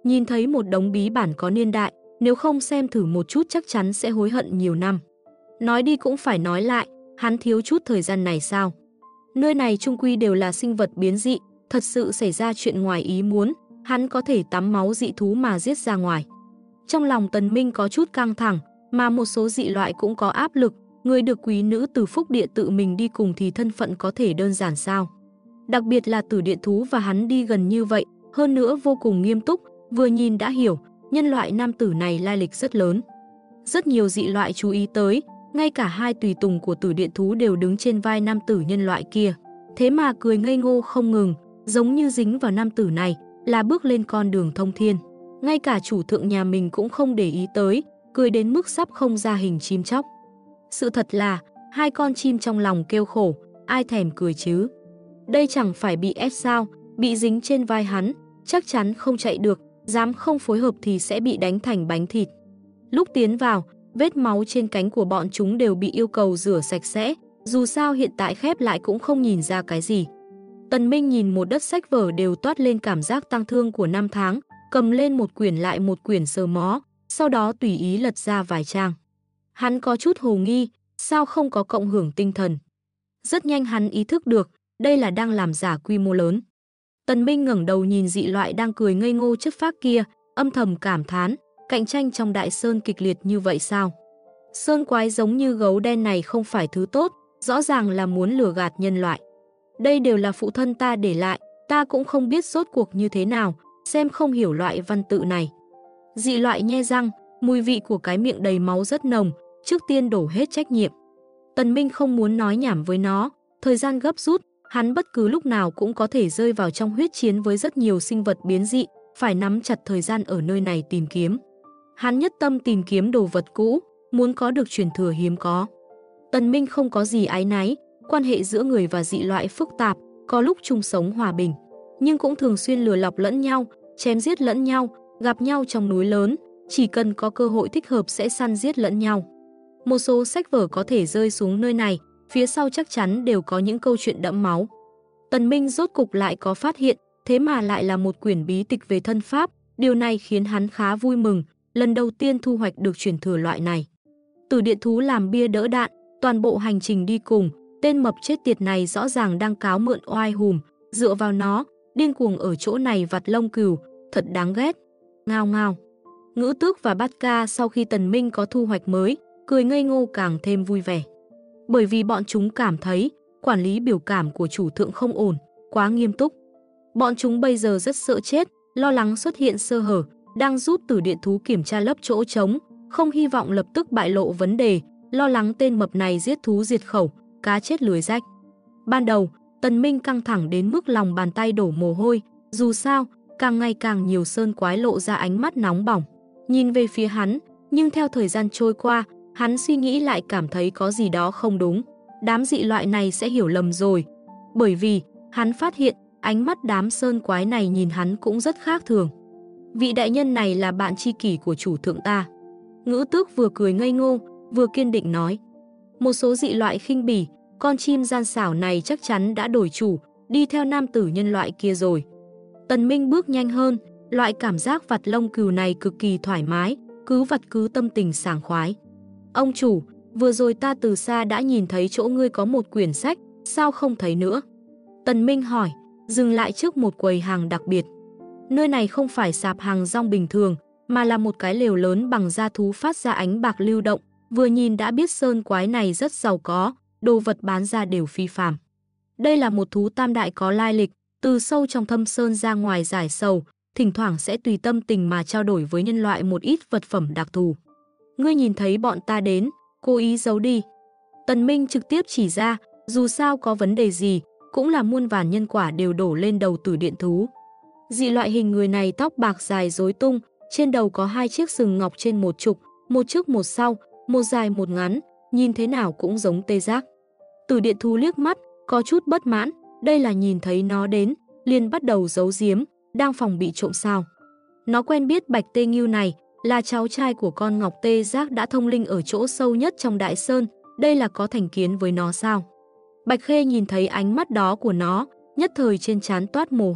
nhìn thấy một đống bí bản có niên đại, nếu không xem thử một chút chắc chắn sẽ hối hận nhiều năm. Nói đi cũng phải nói lại, hắn thiếu chút thời gian này sao? Nơi này chung quy đều là sinh vật biến dị, thật sự xảy ra chuyện ngoài ý muốn, hắn có thể tắm máu dị thú mà giết ra ngoài. Trong lòng Tần Minh có chút căng thẳng, mà một số dị loại cũng có áp lực, người được quý nữ từ Phúc Địa tự mình đi cùng thì thân phận có thể đơn giản sao? Đặc biệt là Tử Điện thú và hắn đi gần như vậy, hơn nữa vô cùng nghiêm túc, vừa nhìn đã hiểu, nhân loại nam tử này lai lịch rất lớn. Rất nhiều dị loại chú ý tới, ngay cả hai tùy tùng của Tử Điện thú đều đứng trên vai nam tử nhân loại kia. Thế mà cười ngây ngô không ngừng, giống như dính vào nam tử này, là bước lên con đường thông thiên. Ngay cả chủ thượng nhà mình cũng không để ý tới, cười đến mức sắp không ra hình chim chóc. Sự thật là, hai con chim trong lòng kêu khổ, ai thèm cười chứ. Đây chẳng phải bị ép sao, bị dính trên vai hắn, chắc chắn không chạy được, dám không phối hợp thì sẽ bị đánh thành bánh thịt. Lúc tiến vào, vết máu trên cánh của bọn chúng đều bị yêu cầu rửa sạch sẽ, dù sao hiện tại khép lại cũng không nhìn ra cái gì. Tần Minh nhìn một đất sách vở đều toát lên cảm giác tang thương của năm tháng, cầm lên một quyển lại một quyển sờ mó, sau đó tùy ý lật ra vài trang. Hắn có chút hồ nghi, sao không có cộng hưởng tinh thần. Rất nhanh hắn ý thức được, đây là đang làm giả quy mô lớn. Tần Minh ngẩng đầu nhìn dị loại đang cười ngây ngô chất phác kia, âm thầm cảm thán, cạnh tranh trong đại sơn kịch liệt như vậy sao? Sơn quái giống như gấu đen này không phải thứ tốt, rõ ràng là muốn lừa gạt nhân loại. Đây đều là phụ thân ta để lại, ta cũng không biết rốt cuộc như thế nào, xem không hiểu loại văn tự này. Dị loại nhe răng, mùi vị của cái miệng đầy máu rất nồng, trước tiên đổ hết trách nhiệm. Tần Minh không muốn nói nhảm với nó, thời gian gấp rút, hắn bất cứ lúc nào cũng có thể rơi vào trong huyết chiến với rất nhiều sinh vật biến dị, phải nắm chặt thời gian ở nơi này tìm kiếm. Hắn nhất tâm tìm kiếm đồ vật cũ, muốn có được truyền thừa hiếm có. Tần Minh không có gì áy náy, quan hệ giữa người và dị loại phức tạp, có lúc chung sống hòa bình, nhưng cũng thường xuyên lừa lọc lẫn nhau, chém giết lẫn nhau, gặp nhau trong núi lớn, chỉ cần có cơ hội thích hợp sẽ săn giết lẫn nhau. Một số sách vở có thể rơi xuống nơi này, phía sau chắc chắn đều có những câu chuyện đẫm máu. Tần Minh rốt cục lại có phát hiện, thế mà lại là một quyển bí tịch về thân pháp, điều này khiến hắn khá vui mừng, lần đầu tiên thu hoạch được truyền thừa loại này. Tử Điện thú làm bia đỡ đạn, toàn bộ hành trình đi cùng, tên mập chết tiệt này rõ ràng đang cáo mượn oai hùm, dựa vào nó, điên cuồng ở chỗ này vặt lông cừu, thật đáng ghét. Ngao ngao. Ngữ Tước và Bát Ca sau khi Tần Minh có thu hoạch mới, cười ngây ngô càng thêm vui vẻ. Bởi vì bọn chúng cảm thấy, quản lý biểu cảm của chủ thượng không ổn, quá nghiêm túc. Bọn chúng bây giờ rất sợ chết, lo lắng xuất hiện sơ hở, đang giúp Tử Điện thú kiểm tra lấp chỗ trống, không hy vọng lập tức bại lộ vấn đề, lo lắng tên mập này giết thú diệt khẩu, cá chết lưới rách. Ban đầu, Tần Minh căng thẳng đến mức lòng bàn tay đổ mồ hôi, dù sao, càng ngày càng nhiều sơn quái lộ ra ánh mắt nóng bỏng, nhìn về phía hắn, nhưng theo thời gian trôi qua, hắn suy nghĩ lại cảm thấy có gì đó không đúng. Đám dị loại này sẽ hiểu lầm rồi, bởi vì hắn phát hiện ánh mắt đám sơn quái này nhìn hắn cũng rất khác thường. Vị đại nhân này là bạn tri kỷ của chủ thượng ta. Ngữ Tước vừa cười ngây ngô, vừa kiên định nói. Một số dị loại khinh bỉ, con chim gian xảo này chắc chắn đã đổi chủ, đi theo nam tử nhân loại kia rồi. Tần Minh bước nhanh hơn, loại cảm giác vặt lông cừu này cực kỳ thoải mái, cứ vặt cứ tâm tình sảng khoái. Ông chủ, vừa rồi ta từ xa đã nhìn thấy chỗ ngươi có một quyển sách, sao không thấy nữa? Tần Minh hỏi, dừng lại trước một quầy hàng đặc biệt. Nơi này không phải sạp hàng rong bình thường, mà là một cái lều lớn bằng da thú phát ra ánh bạc lưu động, vừa nhìn đã biết sơn quái này rất giàu có, đồ vật bán ra đều phi phàm. Đây là một thú tam đại có lai lịch, từ sâu trong thâm sơn ra ngoài giải sầu, thỉnh thoảng sẽ tùy tâm tình mà trao đổi với nhân loại một ít vật phẩm đặc thù. Ngươi nhìn thấy bọn ta đến, cố ý giấu đi. Tần Minh trực tiếp chỉ ra, dù sao có vấn đề gì, cũng là muôn vàn nhân quả đều đổ lên đầu Tử Điện thú. Dị loại hình người này tóc bạc dài rối tung, trên đầu có hai chiếc sừng ngọc trên một trục, một trước một sau, một dài một ngắn, nhìn thế nào cũng giống tê giác. Tử Điện thú liếc mắt, có chút bất mãn, đây là nhìn thấy nó đến, liền bắt đầu giấu giếm, đang phòng bị trộm sao. Nó quen biết Bạch Tê Ngưu này, là cháu trai của con ngọc tê giác đã thông linh ở chỗ sâu nhất trong Đại Sơn, đây là có thành kiến với nó sao? Bạch Khê nhìn thấy ánh mắt đó của nó, nhất thời trên trán toát mồ hôi,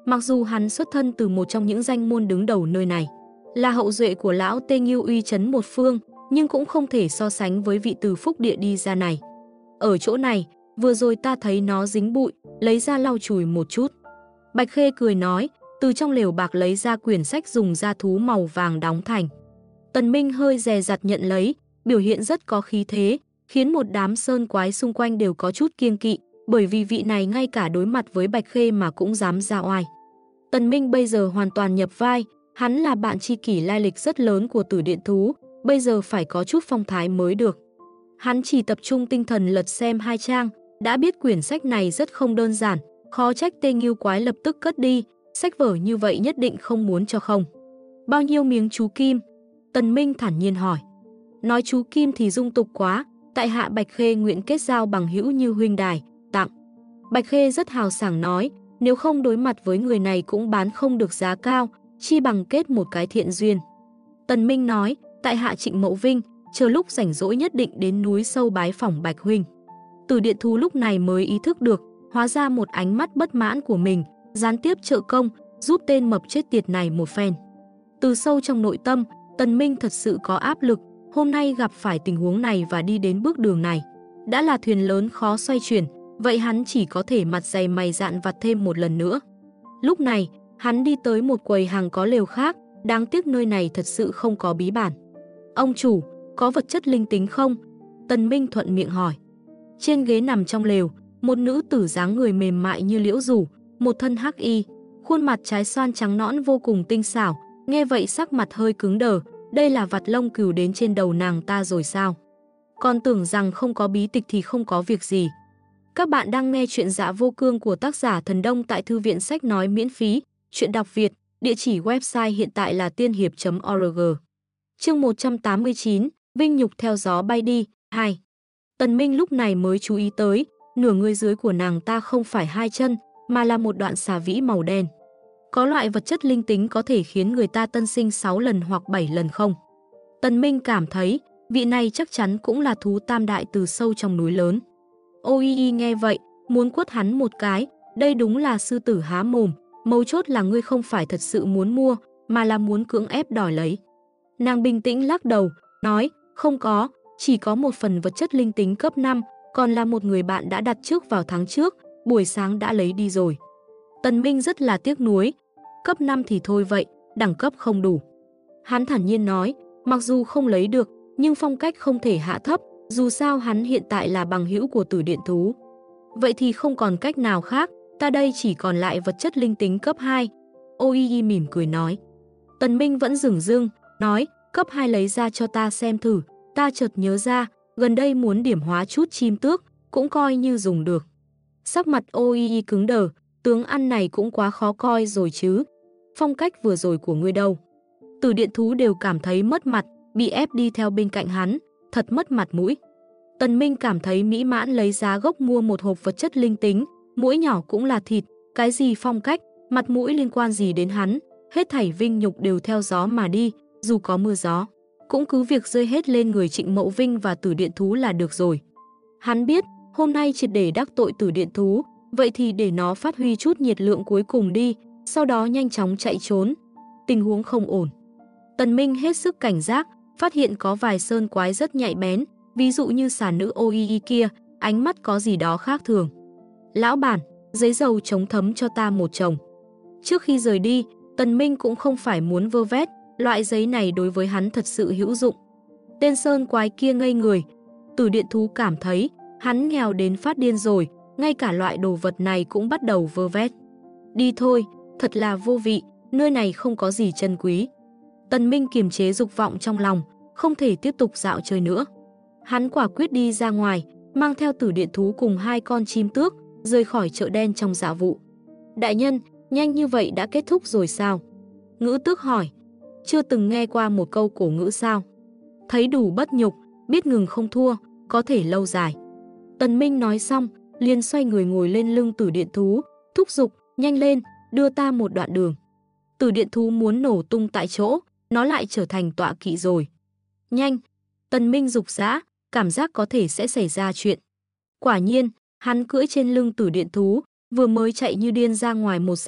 Mặc dù hắn xuất thân từ một trong những danh môn đứng đầu nơi này, là hậu duệ của lão Tê Nghiêu uy chấn một phương, nhưng cũng không thể so sánh với vị từ phúc địa đi ra này. Ở chỗ này, vừa rồi ta thấy nó dính bụi, lấy ra lau chùi một chút. Bạch Khê cười nói, từ trong lều bạc lấy ra quyển sách dùng da thú màu vàng đóng thành. Tần Minh hơi dè dặt nhận lấy, biểu hiện rất có khí thế, khiến một đám sơn quái xung quanh đều có chút kiêng kỵ, bởi vì vị này ngay cả đối mặt với Bạch Khê mà cũng dám ra oai. Tần Minh bây giờ hoàn toàn nhập vai, hắn là bạn tri kỷ lai lịch rất lớn của Tử Điện Thú, bây giờ phải có chút phong thái mới được. Hắn chỉ tập trung tinh thần lật xem 2 trang, đã biết quyển sách này rất không đơn giản, khó trách Tê Nghiêu quái lập tức cất đi, sách vở như vậy nhất định không muốn cho không. Bao nhiêu miếng chú kim? Tần Minh thản nhiên hỏi. Nói chú kim thì dung tục quá, tại hạ Bạch Khê nguyện kết giao bằng hữu như huynh đài, tặng. Bạch Khê rất hào sảng nói, nếu không đối mặt với người này cũng bán không được giá cao, chi bằng kết một cái thiện duyên. Tần Minh nói, tại hạ Trịnh Mậu Vinh, chờ lúc rảnh rỗi nhất định đến núi sâu bái phỏng Bạch huynh. Tử Điện Thú lúc này mới ý thức được, hóa ra một ánh mắt bất mãn của mình, gián tiếp trợ công, giúp tên mập chết tiệt này một phen. Từ sâu trong nội tâm, Tần Minh thật sự có áp lực, hôm nay gặp phải tình huống này và đi đến bước đường này. Đã là thuyền lớn khó xoay chuyển, vậy hắn chỉ có thể mặt dày mày dạn vặt thêm một lần nữa. Lúc này, hắn đi tới một quầy hàng có lều khác, đáng tiếc nơi này thật sự không có bí bản. Ông chủ, có vật chất linh tính không? Tần Minh thuận miệng hỏi. Trên ghế nằm trong lều, một nữ tử dáng người mềm mại như liễu rủ, một thân hắc y, khuôn mặt trái xoan trắng nõn vô cùng tinh xảo, nghe vậy sắc mặt hơi cứng đờ, đây là vặt lông cừu đến trên đầu nàng ta rồi sao? Còn tưởng rằng không có bí tịch thì không có việc gì. Các bạn đang nghe chuyện Dạ Vô Cương của tác giả Thần Đông tại thư viện sách nói miễn phí, chuyện đọc Việt, địa chỉ website hiện tại là tiên hiệp.org. Chương 189, Vinh nhục theo gió bay đi, 2. Tần Minh lúc này mới chú ý tới, nửa người dưới của nàng ta không phải 2 chân, mà là một đoạn xà vĩ màu đen. Có loại vật chất linh tính có thể khiến người ta tân sinh 6 lần hoặc 7 lần không? Tần Minh cảm thấy, vị này chắc chắn cũng là thú tam đại từ sâu trong núi lớn. Ôi nghe vậy, muốn quất hắn một cái, đây đúng là sư tử há mồm, mấu chốt là ngươi không phải thật sự muốn mua, mà là muốn cưỡng ép đòi lấy. Nàng bình tĩnh lắc đầu, nói, không có, chỉ có một phần vật chất linh tính cấp 5, còn là một người bạn đã đặt trước vào tháng trước, buổi sáng đã lấy đi rồi. Tần Minh rất là tiếc nuối, cấp 5 thì thôi vậy, đẳng cấp không đủ. Hắn thản nhiên nói, mặc dù không lấy được, nhưng phong cách không thể hạ thấp, dù sao hắn hiện tại là bằng hữu của Tử Điện Thú. Vậy thì không còn cách nào khác, ta đây chỉ còn lại vật chất linh tính cấp 2. Ôi mỉm cười nói. Tần Minh vẫn dửng dưng, nói, cấp 2 lấy ra cho ta xem thử, ta chợt nhớ ra, gần đây muốn điểm hóa chút chim tước, cũng coi như dùng được. Sắc mặt Ôi cứng đờ, tướng ăn này cũng quá khó coi rồi chứ. Phong cách vừa rồi của ngươi đâu? Tử Điện Thú đều cảm thấy mất mặt, bị ép đi theo bên cạnh hắn, thật mất mặt mũi. Tần Minh cảm thấy mỹ mãn lấy giá gốc mua một hộp vật chất linh tính, mũi nhỏ cũng là thịt, cái gì phong cách, mặt mũi liên quan gì đến hắn, hết thảy vinh nhục đều theo gió mà đi, dù có mưa gió, cũng cứ việc rơi hết lên người Trịnh Mậu Vinh và Tử Điện Thú là được rồi. Hắn biết, hôm nay triệt để đắc tội Tử Điện Thú, vậy thì để nó phát huy chút nhiệt lượng cuối cùng đi, sau đó nhanh chóng chạy trốn. Tình huống không ổn. Tần Minh hết sức cảnh giác, phát hiện có vài sơn quái rất nhạy bén, ví dụ như xà nữ Oi kia, ánh mắt có gì đó khác thường. Lão bản, giấy dầu chống thấm cho ta một chồng. Trước khi rời đi, Tần Minh cũng không phải muốn vơ vét, loại giấy này đối với hắn thật sự hữu dụng. Tên sơn quái kia ngây người, Tử Điện Thú cảm thấy hắn nghèo đến phát điên rồi, ngay cả loại đồ vật này cũng bắt đầu vơ vét. Đi thôi, thật là vô vị, nơi này không có gì chân quý. Tần Minh kiềm chế dục vọng trong lòng, không thể tiếp tục dạo chơi nữa. Hắn quả quyết đi ra ngoài, mang theo Tử Điện Thú cùng 2 con chim tước, rời khỏi chợ đen trong dạo vụ. Đại nhân, nhanh như vậy đã kết thúc rồi sao? Ngữ Tước hỏi. Chưa từng nghe qua một câu cổ ngữ sao? Thấy đủ bất nhục, biết ngừng không thua, có thể lâu dài. Tần Minh nói xong, liền xoay người ngồi lên lưng Tử Điện Thú, thúc giục, nhanh lên, đưa ta một đoạn đường. Tử Điện Thú muốn nổ tung tại chỗ, nó lại trở thành tọa kỵ rồi. Nhanh! Tần Minh giục giã, cảm giác có thể sẽ xảy ra chuyện. Quả nhiên, hắn cưỡi trên lưng Tử Điện Thú, vừa mới chạy như điên ra ngoài 1 dặm,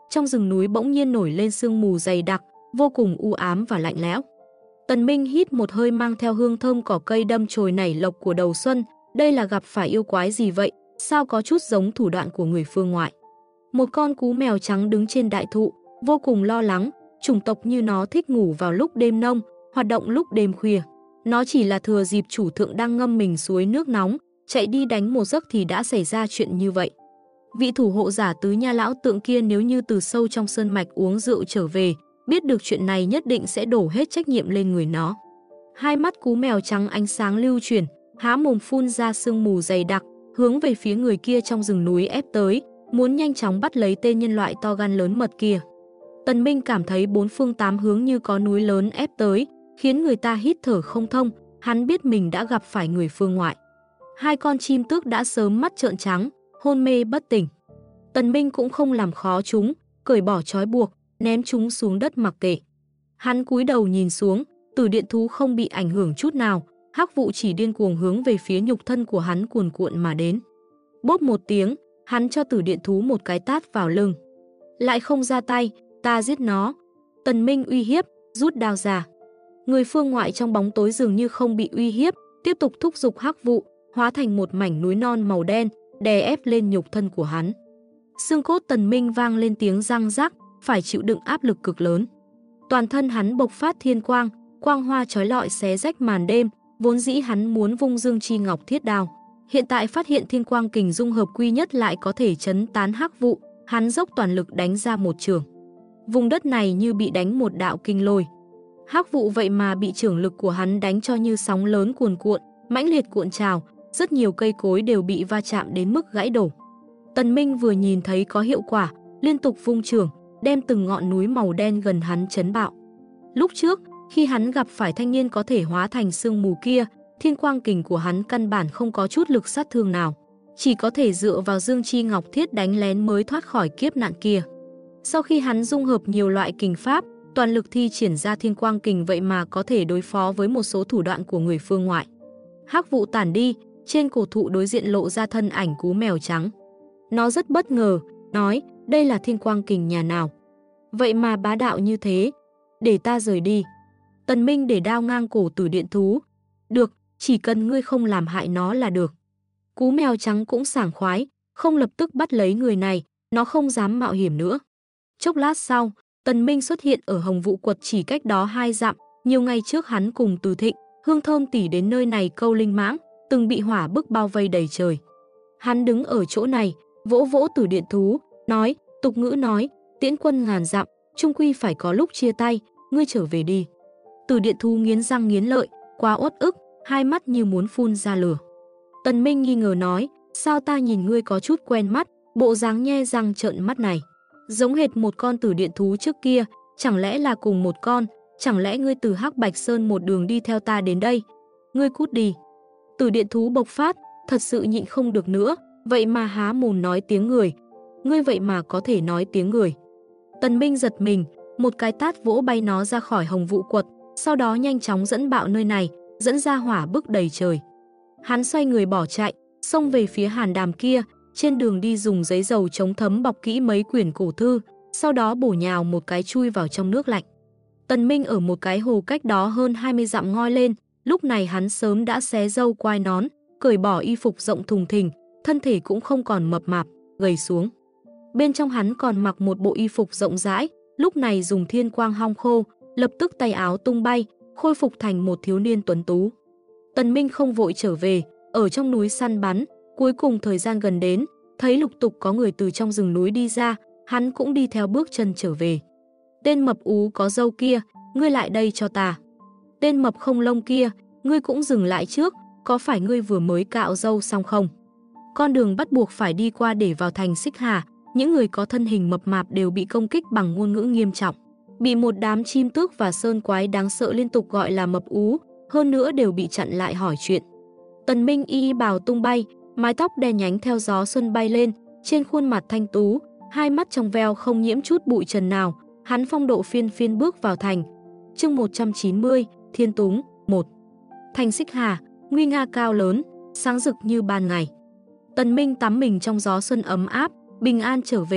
trong rừng núi bỗng nhiên nổi lên sương mù dày đặc, vô cùng u ám và lạnh lẽo. Tần Minh hít một hơi mang theo hương thơm cỏ cây đâm chồi nảy lộc của đầu xuân, đây là gặp phải yêu quái gì vậy, sao có chút giống thủ đoạn của người phương ngoại. Một con cú mèo trắng đứng trên đại thụ, vô cùng lo lắng, chủng tộc như nó thích ngủ vào lúc đêm nông, hoạt động lúc đêm khuya. Nó chỉ là thừa dịp chủ thượng đang ngâm mình suối nước nóng, chạy đi đánh một giấc thì đã xảy ra chuyện như vậy. Vị thủ hộ giả Tứ Nha lão tượng kia nếu như từ sâu trong sơn mạch uống rượu trở về, biết được chuyện này nhất định sẽ đổ hết trách nhiệm lên người nó. Hai mắt cú mèo trắng ánh sáng lưu chuyển, há mồm phun ra sương mù dày đặc, hướng về phía người kia trong rừng núi ép tới, muốn nhanh chóng bắt lấy tên nhân loại to gan lớn mật kia. Tần Minh cảm thấy bốn phương tám hướng như có núi lớn ép tới, khiến người ta hít thở không thông, hắn biết mình đã gặp phải người phương ngoại. Hai con chim tước đã sớm mắt trợn trắng, hôn mê bất tỉnh. Tần Minh cũng không làm khó chúng, cởi bỏ trói buộc, ném chúng xuống đất mặc kệ. Hắn cúi đầu nhìn xuống, Tử Điện thú không bị ảnh hưởng chút nào, hắc vụ chỉ điên cuồng hướng về phía nhục thân của hắn cuồn cuộn mà đến. Bốp một tiếng, hắn cho Tử Điện thú một cái tát vào lưng. Lại không ra tay, ta giết nó. Tần Minh uy hiếp, rút đao ra. Người phương ngoại trong bóng tối dường như không bị uy hiếp, tiếp tục thúc giục hắc vụ, hóa thành một mảnh núi non màu đen, đè ép lên nhục thân của hắn. Xương cốt Tần Minh vang lên tiếng răng rắc, phải chịu đựng áp lực cực lớn. Toàn thân hắn bộc phát thiên quang, quang hoa chói lọi xé rách màn đêm, vốn dĩ hắn muốn vung Dương Chi Ngọc Thiết Đao. Hiện tại phát hiện thiên quang kình dung hợp quy nhất lại có thể chấn tán hắc vụ, hắn dốc toàn lực đánh ra một chưởng. Vùng đất này như bị đánh một đạo kinh lôi. Hắc vụ vậy mà bị chưởng lực của hắn đánh cho như sóng lớn cuồn cuộn, mãnh liệt cuộn trào, rất nhiều cây cối đều bị va chạm đến mức gãy đổ. Tần Minh vừa nhìn thấy có hiệu quả, liên tục vung chưởng, đem từng ngọn núi màu đen gần hắn chấn bạo. Lúc trước, khi hắn gặp phải thanh niên có thể hóa thành sương mù kia, thiên quang kình của hắn căn bản không có chút lực sát thương nào, chỉ có thể dựa vào Dương Chi Ngọc Thiết đánh lén mới thoát khỏi kiếp nạn kia. Sau khi hắn dung hợp nhiều loại kình pháp, toàn lực thi triển ra thiên quang kình vậy mà có thể đối phó với một số thủ đoạn của người phương ngoại. Hắc vụ tản đi, trên cổ thụ đối diện lộ ra thân ảnh cú mèo trắng. Nó rất bất ngờ, nói, đây là thiên quang kình nhà nào? Vậy mà bá đạo như thế, để ta rời đi. Tần Minh để đao ngang cổ Tử Điện thú. Được, chỉ cần ngươi không làm hại nó là được. Cú mèo trắng cũng sảng khoái, không lập tức bắt lấy người này, nó không dám mạo hiểm nữa. Chốc lát sau, Tần Minh xuất hiện ở Hồng Vũ Quật chỉ cách đó 2 dặm, nhiều ngày trước hắn cùng Từ Thịnh, Hương Thơm tỷ đến nơi này câu linh mãng, từng bị hỏa bức bao vây đầy trời. Hắn đứng ở chỗ này, vỗ vỗ Tử Điện thú, nói, tục ngữ nói, tiễn quân ngàn dặm, chung quy phải có lúc chia tay, ngươi trở về đi. Tử Điện thú nghiến răng nghiến lợi, quá uất ức, hai mắt như muốn phun ra lửa. Tần Minh nghi ngờ nói, sao ta nhìn ngươi có chút quen mắt, bộ dáng nhe răng trợn mắt này. Giống hệt một con Tử Điện thú trước kia, chẳng lẽ là cùng một con, chẳng lẽ ngươi từ Hắc Bạch Sơn một đường đi theo ta đến đây? Ngươi cút đi. Tử Điện thú bộc phát, thật sự nhịn không được nữa, vậy mà há mồm nói tiếng người. Ngươi vậy mà có thể nói tiếng người. Tần Minh giật mình, một cái tát vỗ bay nó ra khỏi Hồng Vũ Quật, sau đó nhanh chóng dẫn bạo nơi này, dẫn ra hỏa bức đầy trời. Hắn xoay người bỏ chạy, xông về phía hàn đàm kia, trên đường đi dùng giấy dầu chống thấm bọc kỹ mấy quyển cổ thư, sau đó bổ nhào một cái chui vào trong nước lạnh. Tần Minh ở một cái hồ cách đó hơn 20 dặm ngoi lên, lúc này hắn sớm đã xé râu quai nón, cởi bỏ y phục rộng thùng thình, thân thể cũng không còn mập mạp, gầy xuống. Bên trong hắn còn mặc một bộ y phục rộng rãi, lúc này dùng thiên quang hong khô, lập tức tay áo tung bay, khôi phục thành một thiếu niên tuấn tú. Tần Minh không vội trở về, ở trong núi săn bắn, cuối cùng thời gian gần đến, thấy lục tục có người từ trong rừng núi đi ra, hắn cũng đi theo bước chân trở về. Tên mập ú có râu kia, ngươi lại đây cho ta. Tên mập không lông kia, ngươi cũng dừng lại trước, có phải ngươi vừa mới cạo râu xong không? Con đường bắt buộc phải đi qua để vào thành Xích Hà, những người có thân hình mập mạp đều bị công kích bằng ngôn ngữ nghiêm trọng. Bị một đám chim tước và sơn quái đáng sợ liên tục gọi là mập ú, hơn nữa đều bị chặn lại hỏi chuyện. Tần Minh y bào tung bay, mái tóc đen nhánh theo gió xuân bay lên, trên khuôn mặt thanh tú, hai mắt trong veo không nhiễm chút bụi trần nào, hắn phong độ phiên phiên bước vào thành. Chương 190, Thiên Túng 1. Thành Xích Hà, nguy nga cao lớn, sáng rực như ban ngày. Tần Minh tắm mình trong gió xuân ấm áp, bình an trở về,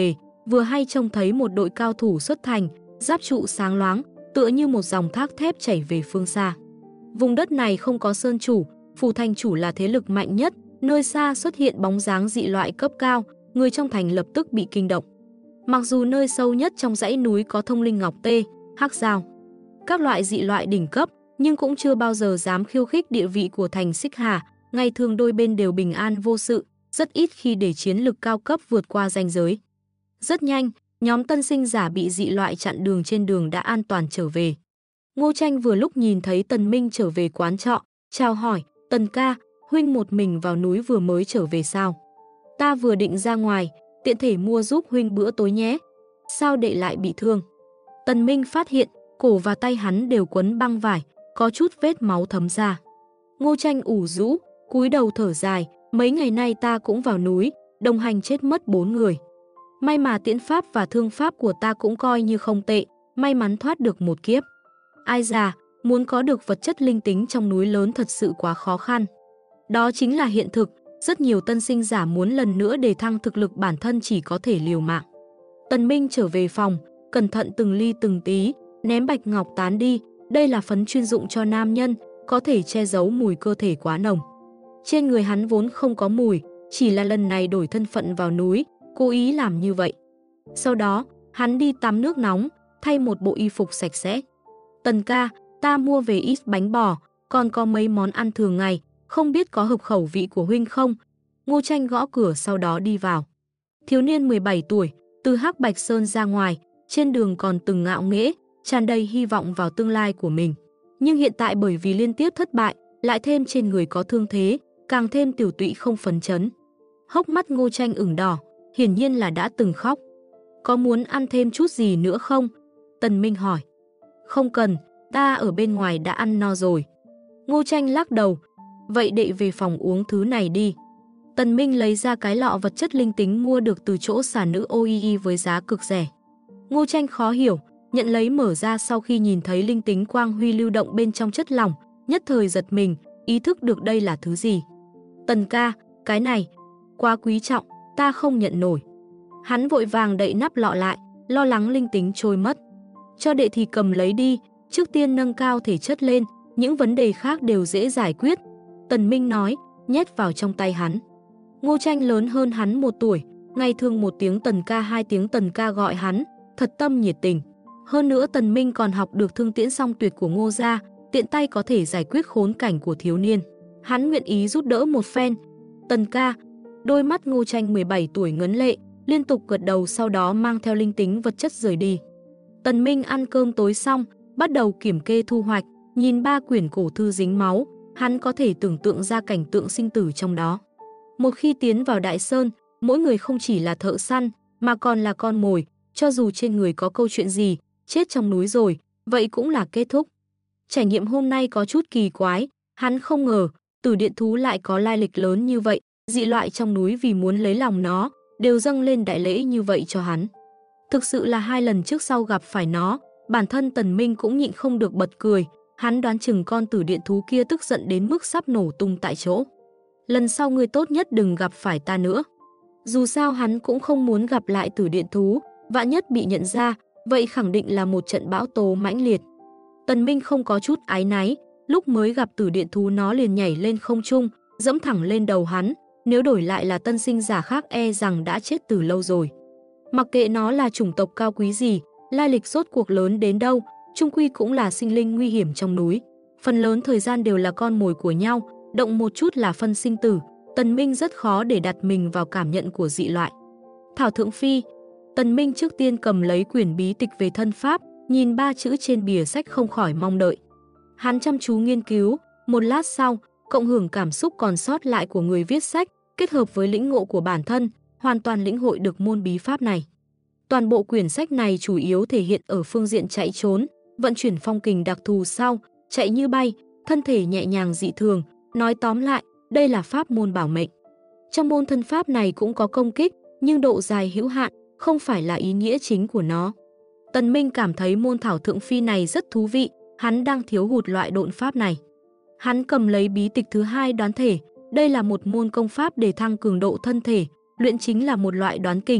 vừa hay trông thấy một đội cao thủ xuất thành, giáp trụ sáng loáng, tựa như một dòng thác thép chảy về phương xa. Vùng đất này không có sơn chủ, phủ thành chủ là thế lực mạnh nhất, nơi xa xuất hiện bóng dáng dị loại cấp cao, người trong thành lập tức bị kinh động. Mặc dù nơi sâu nhất trong dãy núi có thông linh ngọc tê, hắc dao, các loại dị loại đỉnh cấp, nhưng cũng chưa bao giờ dám khiêu khích địa vị của thành Xích Hà, ngày thường đôi bên đều bình an vô sự, rất ít khi để chiến lực cao cấp vượt qua ranh giới. Rất nhanh, nhóm tân sinh giả bị dị loại chặn đường trên đường đã an toàn trở về. Ngô Tranh vừa lúc nhìn thấy Tần Minh trở về quán trọ, chào hỏi, Tần ca, huynh một mình vào núi vừa mới trở về sao? Ta vừa định ra ngoài, tiện thể mua giúp huynh bữa tối nhé. Sao đệ lại bị thương? Tần Minh phát hiện, cổ và tay hắn đều quấn băng vải, có chút vết máu thấm ra. Ngô Tranh ủ rũ, cúi đầu thở dài, mấy ngày nay ta cũng vào núi, đồng hành chết mất 4 người. May mà tiễn pháp và thương pháp của ta cũng coi như không tệ, may mắn thoát được một kiếp. Ai già, muốn có được vật chất linh tính trong núi lớn thật sự quá khó khăn. Đó chính là hiện thực, rất nhiều tân sinh giả muốn lần nữa đề thăng thực lực bản thân chỉ có thể liều mạng. Tần Minh trở về phòng, cẩn thận từng ly từng tí, ném bạch ngọc tán đi, đây là phấn chuyên dụng cho nam nhân, có thể che giấu mùi cơ thể quá nồng. Trên người hắn vốn không có mùi, chỉ là lần này đổi thân phận vào núi, cố ý làm như vậy. Sau đó, hắn đi tắm nước nóng, thay một bộ y phục sạch sẽ. Tần ca, ta mua về ít bánh bò, còn có mấy món ăn thường ngày, không biết có hợp khẩu vị của huynh không? Ngô Tranh gõ cửa sau đó đi vào. Thiếu niên 17 tuổi, từ Hắc Bạch Sơn ra ngoài, trên đường còn từng ngạo nghễ, tràn đầy hy vọng vào tương lai của mình. Nhưng hiện tại bởi vì liên tiếp thất bại, lại thêm trên người có thương thế, càng thêm tiểu tụy không phấn chấn. Hốc mắt Ngô Tranh ửng đỏ, hiển nhiên là đã từng khóc. Có muốn ăn thêm chút gì nữa không? Tần Minh hỏi. Không cần, ta ở bên ngoài đã ăn no rồi. Ngô Tranh lắc đầu. Vậy đệ về phòng uống thứ này đi. Tần Minh lấy ra cái lọ vật chất linh tính mua được từ chỗ xà nữ OII với giá cực rẻ. Ngô Tranh khó hiểu, nhận lấy mở ra sau khi nhìn thấy linh tính quang huy lưu động bên trong chất lỏng, nhất thời giật mình, ý thức được đây là thứ gì. Tần ca, cái này, quá quý trọng, ta không nhận nổi. Hắn vội vàng đậy nắp lọ lại, lo lắng linh tính trôi mất. Cho đệ thì cầm lấy đi, trước tiên nâng cao thể chất lên, những vấn đề khác đều dễ giải quyết. Tần Minh nói, nhét vào trong tay hắn. Ngô Tranh lớn hơn hắn 1 tuổi, ngày thường 1 tiếng Tần ca 2 tiếng Tần ca gọi hắn, thật tâm nhiệt tình. Hơn nữa Tần Minh còn học được thương tiễn song tuyệt của Ngô gia, tiện tay có thể giải quyết khốn cảnh của thiếu niên. Hắn nguyện ý giúp đỡ một phen. Tần ca, đôi mắt Ngô Tranh 17 tuổi ngấn lệ, liên tục gật đầu sau đó mang theo linh tính vật chất rời đi. Tần Minh ăn cơm tối xong, bắt đầu kiểm kê thu hoạch, nhìn 3 quyển cổ thư dính máu, hắn có thể tưởng tượng ra cảnh tượng sinh tử trong đó. Một khi tiến vào Đại Sơn, mỗi người không chỉ là thợ săn, mà còn là con mồi, cho dù trên người có câu chuyện gì, chết trong núi rồi, vậy cũng là kết thúc. Trải nghiệm hôm nay có chút kỳ quái, hắn không ngờ, Tử Điện thú lại có lai lịch lớn như vậy, dị loại trong núi vì muốn lấy lòng nó, đều dâng lên đại lễ như vậy cho hắn. Thực sự là 2 lần trước sau gặp phải nó, bản thân Tần Minh cũng nhịn không được bật cười, hắn đoán chừng con Tử Điện thú kia tức giận đến mức sắp nổ tung tại chỗ. Lần sau ngươi tốt nhất đừng gặp phải ta nữa. Dù sao hắn cũng không muốn gặp lại Tử Điện thú, vạn nhất bị nhận ra, vậy khẳng định là một trận bão tố mãnh liệt. Tần Minh không có chút áy náy, lúc mới gặp Tử Điện thú nó liền nhảy lên không trung, dẫm thẳng lên đầu hắn, nếu đổi lại là tân sinh giả khác e rằng đã chết từ lâu rồi. Mặc kệ nó là chủng tộc cao quý gì, lai lịch rốt cuộc lớn đến đâu, chung quy cũng là sinh linh nguy hiểm trong núi. Phần lớn thời gian đều là con mồi của nhau, động một chút là phân sinh tử, Tần Minh rất khó để đặt mình vào cảm nhận của dị loại. Thảo Thượng Phi, Tần Minh trước tiên cầm lấy quyển bí tịch về thân pháp, nhìn 3 chữ trên bìa sách không khỏi mong đợi. Hắn chăm chú nghiên cứu, một lát sau, cộng hưởng cảm xúc còn sót lại của người viết sách, kết hợp với lĩnh ngộ của bản thân, hoàn toàn lĩnh hội được môn bí pháp này. Toàn bộ quyển sách này chủ yếu thể hiện ở phương diện chạy trốn, vận chuyển phong kình đặc thù sau, chạy như bay, thân thể nhẹ nhàng dị thường, nói tóm lại, đây là pháp môn bảo mệnh. Trong môn thân pháp này cũng có công kích, nhưng độ dài hữu hạn, không phải là ý nghĩa chính của nó. Tần Minh cảm thấy môn Thảo Thượng Phi này rất thú vị, hắn đang thiếu hụt loại độn pháp này. Hắn cầm lấy bí tịch thứ 2 đoán thể, đây là một môn công pháp để thăng cường độ thân thể, luyện chính là một loại đoán kình,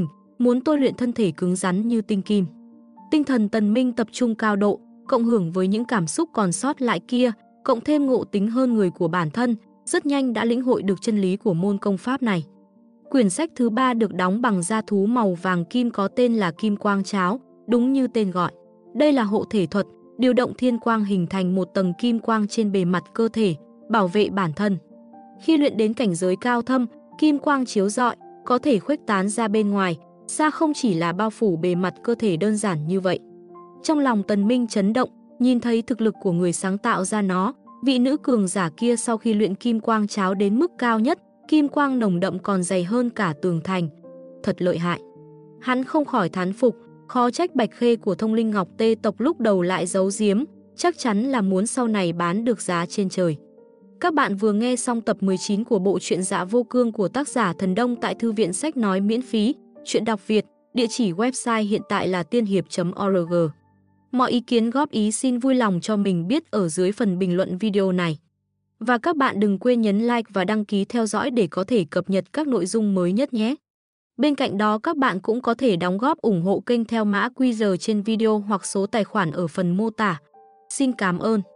muốn tôi luyện thân thể cứng rắn như tinh kim. Tinh thần Tần Minh tập trung cao độ, cộng hưởng với những cảm xúc còn sót lại kia, cộng thêm ngộ tính hơn người của bản thân, rất nhanh đã lĩnh hội được chân lý của môn công pháp này. Quyển sách thứ 3 được đóng bằng da thú màu vàng kim có tên là Kim Quang Cháo, đúng như tên gọi. Đây là hộ thể thuật, điều động thiên quang hình thành một tầng kim quang trên bề mặt cơ thể, bảo vệ bản thân. Khi luyện đến cảnh giới cao thâm, kim quang chiếu rọi, có thể khuếch tán ra bên ngoài, xa không chỉ là bao phủ bề mặt cơ thể đơn giản như vậy. Trong lòng Tần Minh chấn động, nhìn thấy thực lực của người sáng tạo ra nó, vị nữ cường giả kia sau khi luyện kim quang cháo đến mức cao nhất, kim quang nồng đậm còn dày hơn cả tường thành. Thật lợi hại. Hắn không khỏi thán phục, khó trách Bạch Khê của Thông Linh Ngọc Tê tộc lúc đầu lại giấu giếm, chắc chắn là muốn sau này bán được giá trên trời. Các bạn vừa nghe xong tập 19 của bộ truyện Dạ Vô Cương của tác giả Thần Đông tại Thư viện Sách Nói miễn phí, truyện đọc Việt, địa chỉ website hiện tại là tiên hiệp.org. Mọi ý kiến góp ý xin vui lòng cho mình biết ở dưới phần bình luận video này. Và các bạn đừng quên nhấn like và đăng ký theo dõi để có thể cập nhật các nội dung mới nhất nhé. Bên cạnh đó các bạn cũng có thể đóng góp ủng hộ kênh theo mã QR trên video hoặc số tài khoản ở phần mô tả. Xin cảm ơn.